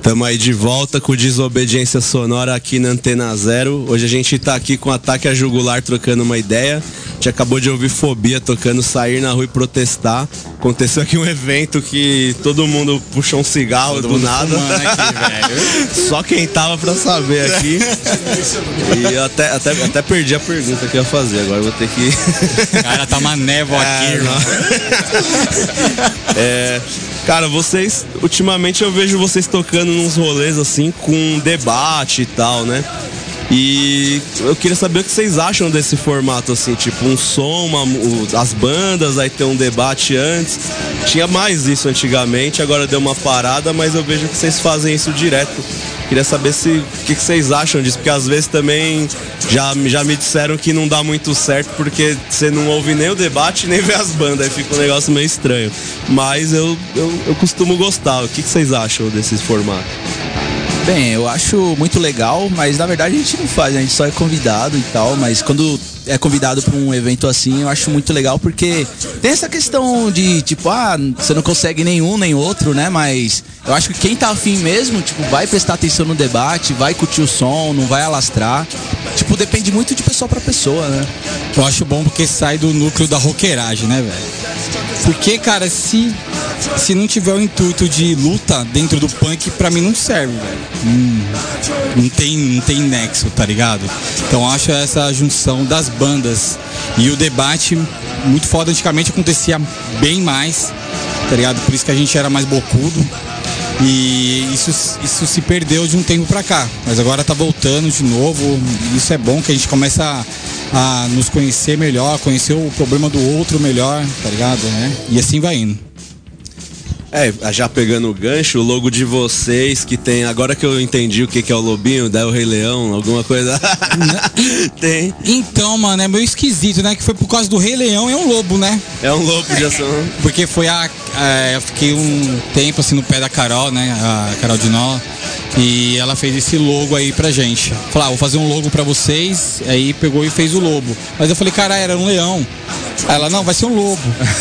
Tamo aí de volta com Desobediência Sonora aqui na Antena Zero. Hoje a gente tá aqui com Ataque a Jugular trocando uma ideia. A gente acabou de ouvir Fobia tocando Sair na Rua e Protestar. Aconteceu aqui um evento que todo mundo puxou um cigarro todo do nada. Aqui, só quem tava pra saber aqui. E eu até, até, até perdi a pergunta que eu ia fazer. Agora eu vou ter que. Cara, tá uma névoa aqui, é, irmão. É. Cara, vocês, ultimamente eu vejo vocês tocando nos rolês assim, com debate e tal, né? E eu queria saber o que vocês acham desse formato, assim, tipo um som, uma, as bandas, aí tem um debate antes. Tinha mais isso antigamente, agora deu uma parada, mas eu vejo que vocês fazem isso direto. Queria saber se o que, que vocês acham disso, porque às vezes também já, já me disseram que não dá muito certo, porque você não ouve nem o debate nem vê as bandas, aí fica um negócio meio estranho. Mas eu, eu, eu costumo gostar. O que, que vocês acham desse formato? Bem, eu acho muito legal, mas na verdade a gente não faz, a gente só é convidado e tal, mas quando é convidado para um evento assim, eu acho muito legal porque tem essa questão de, tipo, ah, você não consegue nenhum nem outro, né, mas eu acho que quem tá afim mesmo, tipo, vai prestar atenção no debate, vai curtir o som, não vai alastrar, tipo, depende muito de pessoa para pessoa, né. Eu acho bom porque sai do núcleo da roqueiragem, né, velho? Porque, cara, se, se não tiver o intuito de luta dentro do punk, pra mim não serve, velho. Hum, não, tem, não tem nexo, tá ligado? Então eu acho essa junção das bandas e o debate muito foda. Antigamente acontecia bem mais, tá ligado? Por isso que a gente era mais bocudo. E isso, isso se perdeu de um tempo pra cá. Mas agora tá voltando de novo. Isso é bom que a gente começa a, a nos conhecer melhor, conhecer o problema do outro melhor, tá ligado? Né? E assim vai indo. É, já pegando o gancho, o logo de vocês que tem, agora que eu entendi o que, que é o lobinho, daí o Rei Leão, alguma coisa. Tem. Então, mano, é meio esquisito, né? Que foi por causa do Rei Leão, é um lobo, né? É um lobo de ação. Porque foi a, a. Eu fiquei um tempo assim no pé da Carol, né? A Carol de Nó. E ela fez esse logo aí pra gente. Falou, ah, vou fazer um logo pra vocês. Aí pegou e fez o lobo. Mas eu falei, cara, era um leão. Aí ela, não, vai ser um lobo.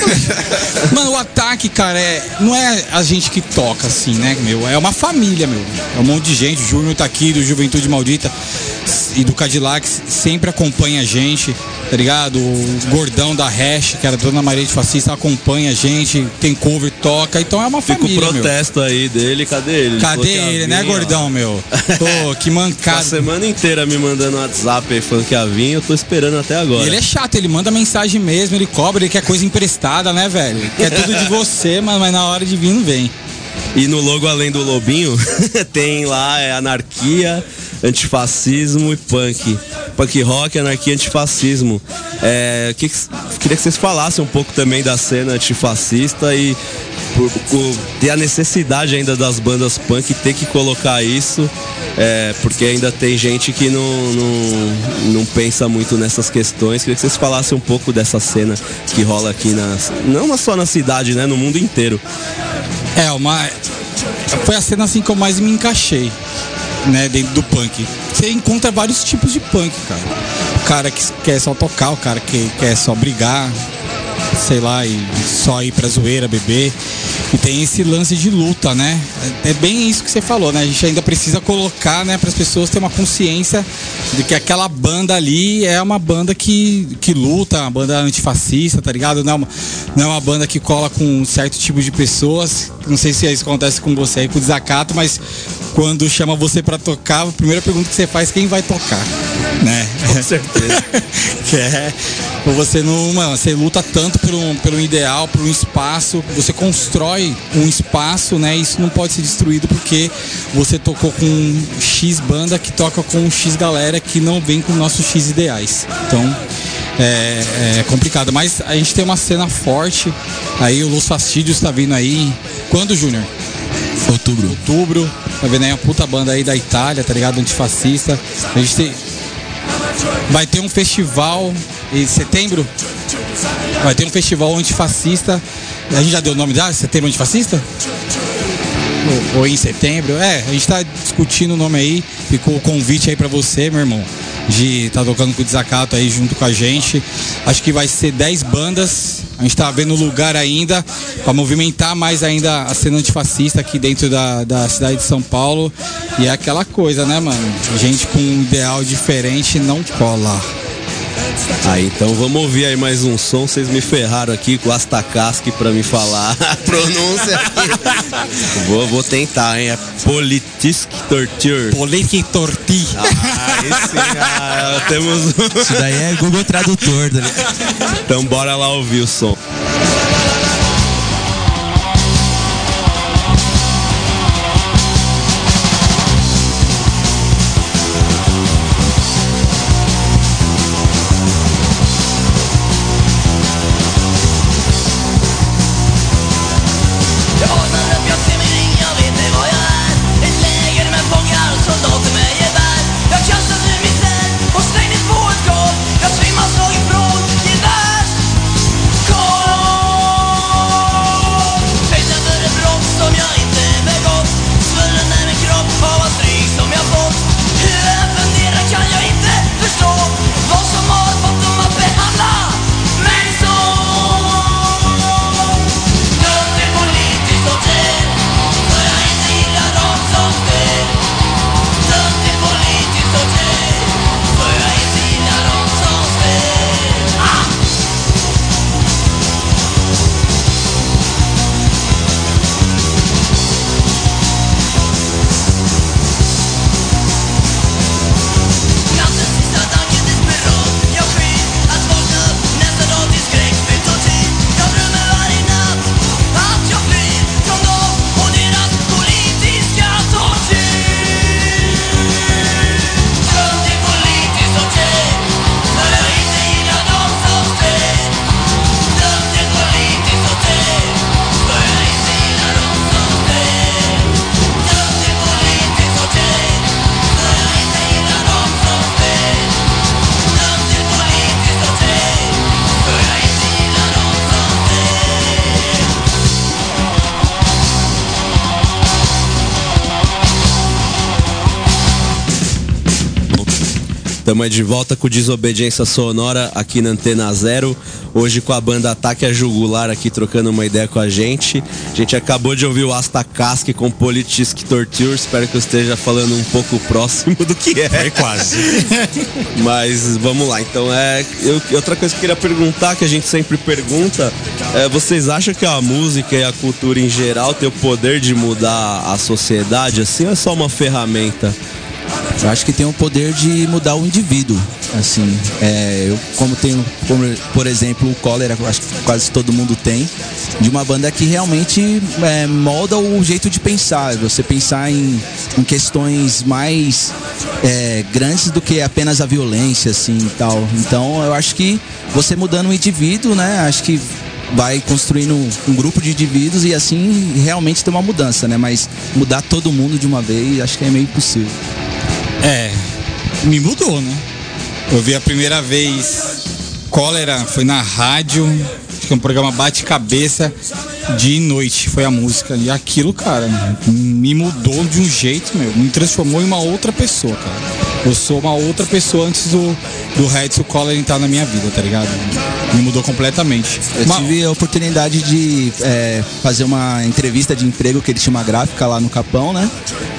Mano, o Ataque, cara, é, não é a gente que toca assim, né, meu? É uma família, meu. É um monte de gente. O Júnior tá aqui, do Juventude Maldita e do Cadillac, sempre acompanha a gente, tá ligado? O Gordão da Hash, que era Dona Maria de Fascista, acompanha a gente, tem cover, toca. Então é uma Fica família, o protesto meu. Aí dele, cadê ele? Cadê ele, né, Gordão, meu? Pô, que mancada. A semana inteira me mandando WhatsApp aí falando que ia vir, eu tô esperando até agora. Ele é chato, ele manda mensagem mesmo, ele cobra, ele quer coisa emprestada, né, velho? Quer tudo de você, mas, mas na hora de vir não vem. E no logo, além do lobinho, tem lá é, anarquia, antifascismo e punk. Punk rock, anarquia e antifascismo. É, que, queria que vocês falassem um pouco também da cena antifascista e por, por ter a necessidade ainda das bandas punk ter que colocar isso, é, porque ainda tem gente que não, não, não pensa muito nessas questões. Queria que vocês falassem um pouco dessa cena que rola aqui, na, não só na cidade, né, no mundo inteiro. É, uma... foi a cena assim que eu mais me encaixei, né, dentro do punk. Você encontra vários tipos de punk, cara. O cara que quer só tocar, o cara que quer só brigar, sei lá, e só ir pra zoeira, beber. E tem esse lance de luta, né? É bem isso que você falou, né? A gente ainda precisa colocar, né, para as pessoas terem uma consciência de que aquela banda ali é uma banda que, que luta, uma banda antifascista, tá ligado? Não é, uma, não é uma banda que cola com um certo tipo de pessoas. Não sei se isso acontece com você aí, com o desacato, mas quando chama você pra tocar, a primeira pergunta que você faz é quem vai tocar, né? Com certeza. Que é, você não, mano, você luta tanto por um, pelo ideal, por um espaço, você constrói um espaço, né? Isso não pode ser destruído porque você tocou com X banda que toca com X galera que não vem com nossos X ideais. Então é, é complicado, mas a gente tem uma cena forte. Aí o Los Fastídios tá vindo aí. Quando, Júnior? Outubro. Outubro. Tá vendo aí uma puta banda aí da Itália, tá ligado? Antifascista. A gente tem... Vai ter um festival em setembro. Vai ter um festival antifascista. A gente já deu o nome da Setembro Antifascista? Ou, ou em setembro? É, a gente tá discutindo o nome aí. Ficou o convite aí pra você, meu irmão, de tá tocando com o Desacato aí junto com a gente. Acho que vai ser dez bandas A gente tá vendo lugar ainda para movimentar mais ainda a cena antifascista aqui dentro da, da cidade de São Paulo. E é aquela coisa, né, mano? Gente com um ideal diferente não cola. Aí, então vamos ouvir aí mais um som. Vocês me ferraram aqui com o Astakaski pra me falar a pronúncia aqui. vou, vou tentar, hein? É Politisk Torture. Politisk Torti. Ah, esse, ah, temos... Isso daí é Google Tradutor, tá ligado? Então bora lá ouvir o som. Estamos de volta com Desobediência Sonora aqui na Antena Zero. Hoje com a banda Ataque a Jugular aqui trocando uma ideia com a gente. A gente acabou de ouvir o Astakaski com Politisk Torture. Espero que eu esteja falando um pouco próximo do que é. Foi quase. Mas vamos lá. Então, é, eu, outra coisa que eu queria perguntar, que a gente sempre pergunta, é, vocês acham que a música e a cultura em geral tem o poder de mudar a sociedade assim ou é só uma ferramenta? Eu acho que tem o poder de mudar o indivíduo, assim, é, eu como tenho, como, por exemplo, o Cólera, acho que quase todo mundo tem, de uma banda que realmente é, molda o jeito de pensar, você pensar em, em questões mais é, grandes do que apenas a violência, assim, e tal. Então, eu acho que você mudando o indivíduo, né, acho que vai construindo um grupo de indivíduos e assim realmente ter uma mudança, né, mas mudar todo mundo de uma vez, acho que é meio impossível. É, me mudou, né? Eu vi a primeira vez Cólera, foi na rádio, acho que é um programa bate-cabeça de noite, foi a música. E aquilo, cara, me mudou de um jeito, meu, me transformou em uma outra pessoa, cara. Eu sou uma outra pessoa antes do, do Redson Cólera entrar na minha vida, tá ligado? Me mudou completamente. Eu Mas... tive a oportunidade de é, fazer uma entrevista de emprego, que ele tinha uma gráfica lá no Capão, né?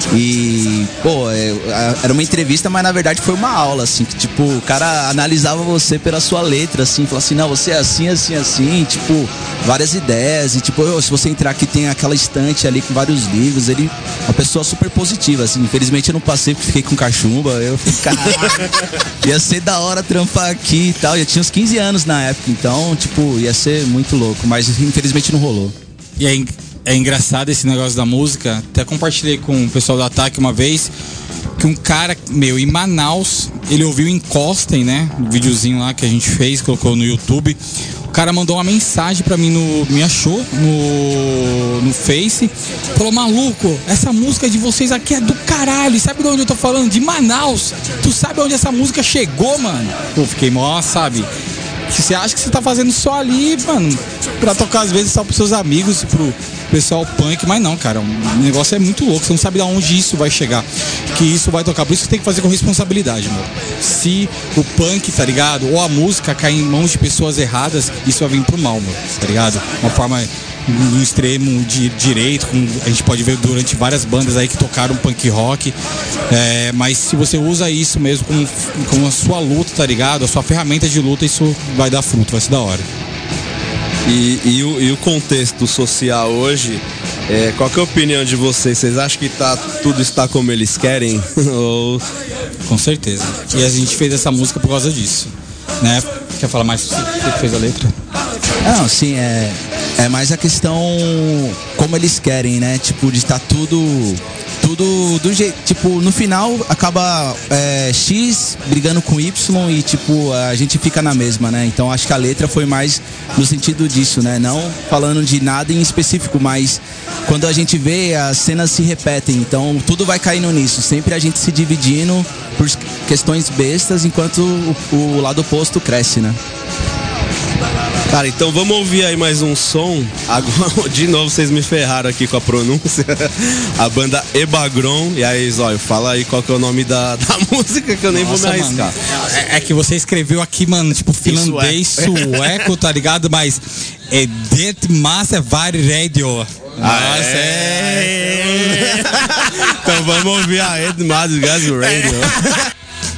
E, pô, é, era uma entrevista, mas na verdade foi uma aula, assim, que tipo, o cara analisava você pela sua letra, assim, falava assim, não, você é assim, assim, assim, tipo, várias ideias, e tipo, eu, se você entrar aqui tem aquela estante ali com vários livros, ele uma pessoa super positiva, assim, infelizmente eu não passei porque fiquei com cachumba, eu fiquei, cara, ia ser da hora trampar aqui e tal, eu tinha uns quinze anos na época, então, tipo, ia ser muito louco, mas infelizmente não rolou. E aí, é engraçado esse negócio da música. Até compartilhei com o pessoal do Ataque uma vez que um cara, meu, em Manaus, ele ouviu Encostem, né? No videozinho lá que a gente fez, colocou no YouTube. O cara mandou uma mensagem pra mim, no, me achou no, no Face. Falou, maluco, essa música de vocês aqui é do caralho. Sabe de onde eu tô falando? De Manaus. Tu sabe onde essa música chegou, mano? Pô, fiquei mó, sabe? Você acha que você tá fazendo só ali, mano, pra tocar às vezes só pros seus amigos, pro, pessoal punk, mas não, cara, o negócio é muito louco, você não sabe de onde isso vai chegar, que isso vai tocar, por isso que tem que fazer com responsabilidade, meu. Se o punk, tá ligado, ou a música cair em mãos de pessoas erradas, isso vai vir pro mal, meu, tá ligado? Uma forma no extremo de direito, como a gente pode ver durante várias bandas aí que tocaram punk rock, é, mas se você usa isso mesmo como, como a sua luta, tá ligado? A sua ferramenta de luta, isso vai dar fruto, vai ser da hora. E, e, o, e o contexto social hoje, é, qual que é a opinião de vocês? Vocês acham que tá, tudo está como eles querem? Ou... Com certeza. E a gente fez essa música por causa disso, né? Quer falar mais? Você que fez a letra? Não, sim, é, é mais a questão como eles querem, né? Tipo, de estar tudo, tudo do jeito, tipo, no final acaba é, X brigando com Y e, tipo, a gente fica na mesma, né? Então acho que a letra foi mais no sentido disso, né? Não falando de nada em específico, mas quando a gente vê, as cenas se repetem, então tudo vai caindo nisso, sempre a gente se dividindo por questões bestas, enquanto o, o lado oposto cresce, né? Cara, então vamos ouvir aí mais um som. Agora, de novo, vocês me ferraram aqui com a pronúncia. A banda Ebagron. E aí, Zóio, fala aí qual que é o nome da, da música que eu nem Nossa, vou me arriscar. É, é que você escreveu aqui, mano, tipo finlandês, é. sueco, tá ligado? Mas é Det Massa Var Radio. Nossa, é. Então vamos ouvir a Ed Massa Radio.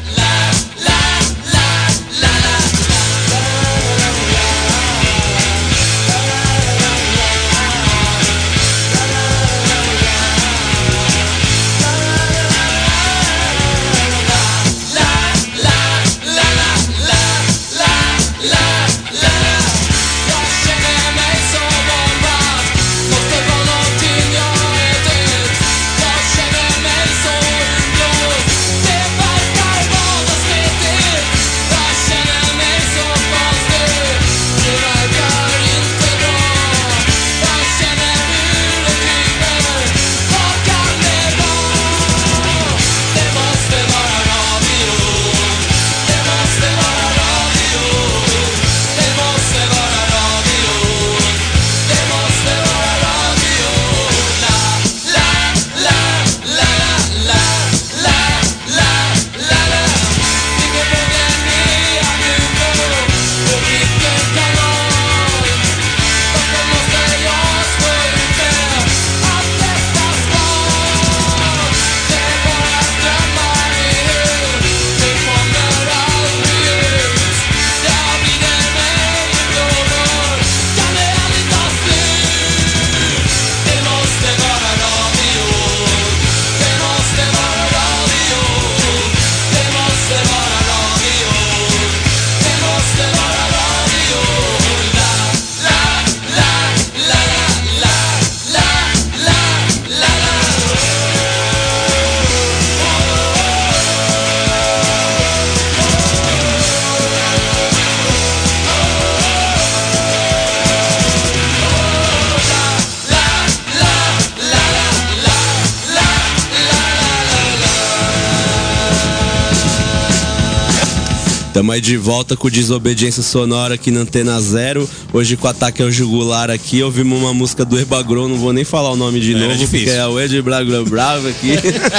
Tamo aí de volta com Desobediência Sonora aqui na Antena Zero. Hoje com Ataque ao Jugular aqui. Ouvimos uma música do Ebagron, não vou nem falar o nome de é, novo, é porque é o Ed Bravo Bravo aqui.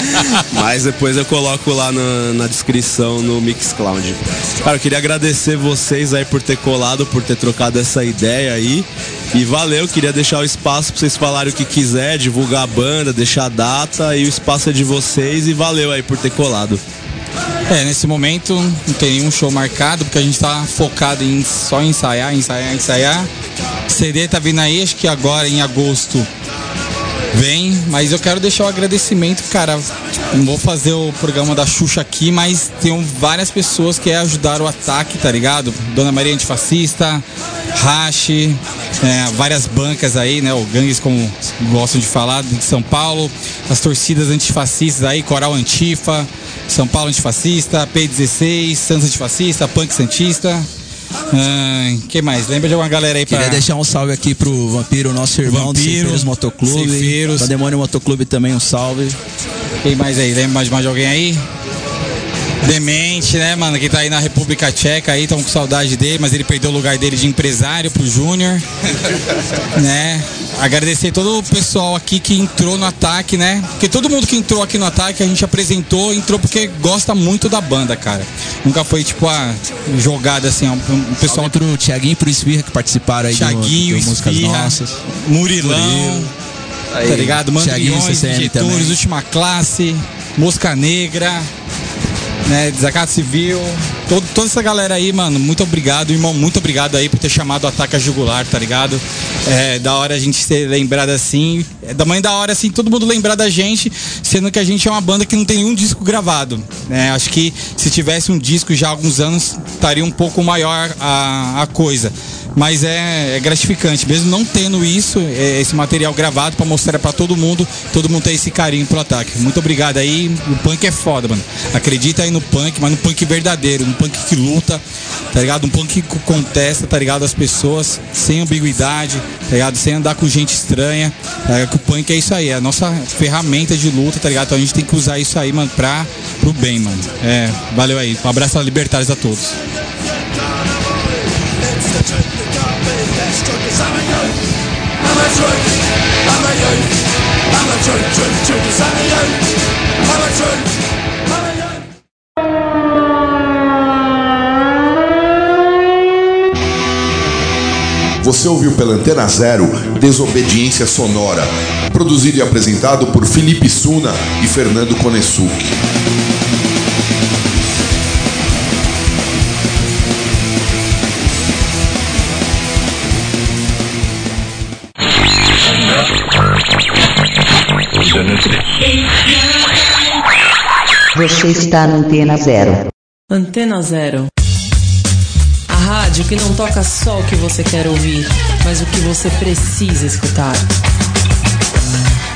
Mas depois eu coloco lá na, na descrição no Mixcloud. Cara, eu queria agradecer vocês aí por ter colado, por ter trocado essa ideia aí. E valeu, queria deixar o espaço pra vocês falarem o que quiser, divulgar a banda, deixar a data, e o espaço é de vocês, e valeu aí por ter colado. É, nesse momento não tem nenhum show marcado, porque a gente tá focado em só ensaiar, ensaiar, ensaiar. C D tá vindo aí, acho que agora em agosto vem, mas eu quero deixar o agradecimento, cara. Não vou fazer o programa da Xuxa aqui, mas tem várias pessoas que ajudaram o Ataque, tá ligado? Dona Maria Antifascista, Rache, é, várias bancas aí, né? O Gangues, como gostam de falar, de São Paulo, as torcidas antifascistas aí, Coral Antifa, São Paulo Antifascista, P dezesseis, Santos Antifascista, Punk Santista. Ah, que mais? Lembra de alguma galera aí pra... Queria deixar um salve aqui pro Vampiro, nosso irmão Vampiro, do Ceifeiros Motoclube. Ceifeiros. Demônio Motoclube também, um salve. Quem mais aí? Lembra mais, mais de alguém aí? Demente, né, mano, que tá aí na República Tcheca aí, tão com saudade dele, mas ele perdeu o lugar dele de empresário pro Júnior, né? Agradecer todo o pessoal aqui que entrou no Ataque, né? Porque todo mundo que entrou aqui no Ataque, a gente apresentou, entrou porque gosta muito da banda, cara. Nunca foi, tipo, a jogada assim, ó, um pessoal... Salve pro Thiaguinho e pro Esfirra que participaram aí Thiaguinho, do, do Músicas Esfirra, Nossas. Murilão, Murilo. tá ligado? Thiaguinho, Mandriões, C C M Injetores, também. Última Classe, Mosca Negra, né, Desacato Civil, todo, toda essa galera aí, mano, muito obrigado, irmão, muito obrigado aí por ter chamado o Ataque a Jugular, tá ligado? É da hora a gente ser lembrado assim, é da mãe da hora assim, todo mundo lembrar da gente, sendo que a gente é uma banda que não tem nenhum disco gravado, né? Acho que se tivesse um disco já há alguns anos, estaria um pouco maior a, a coisa. Mas é, é gratificante, mesmo não tendo isso, é, esse material gravado pra mostrar pra todo mundo, todo mundo ter esse carinho pro Ataque. Muito obrigado aí, o punk é foda, mano. Acredita aí no punk, mas no punk verdadeiro, no punk que luta, tá ligado? Um punk que contesta, tá ligado? As pessoas, sem ambiguidade, tá ligado? Sem andar com gente estranha, tá ligado? Que o punk é isso aí, é a nossa ferramenta de luta, tá ligado? Então a gente tem que usar isso aí, mano, pra, pro bem, mano. É, valeu aí. Um abraço a Libertários a todos. Você ouviu pela Antena Zero Desobediência Sonora, produzido e apresentado por Felipe Suna e Fernando Konesuki. Você está na Antena Zero. Antena Zero. A rádio que não toca só o que você quer ouvir, mas o que você precisa escutar.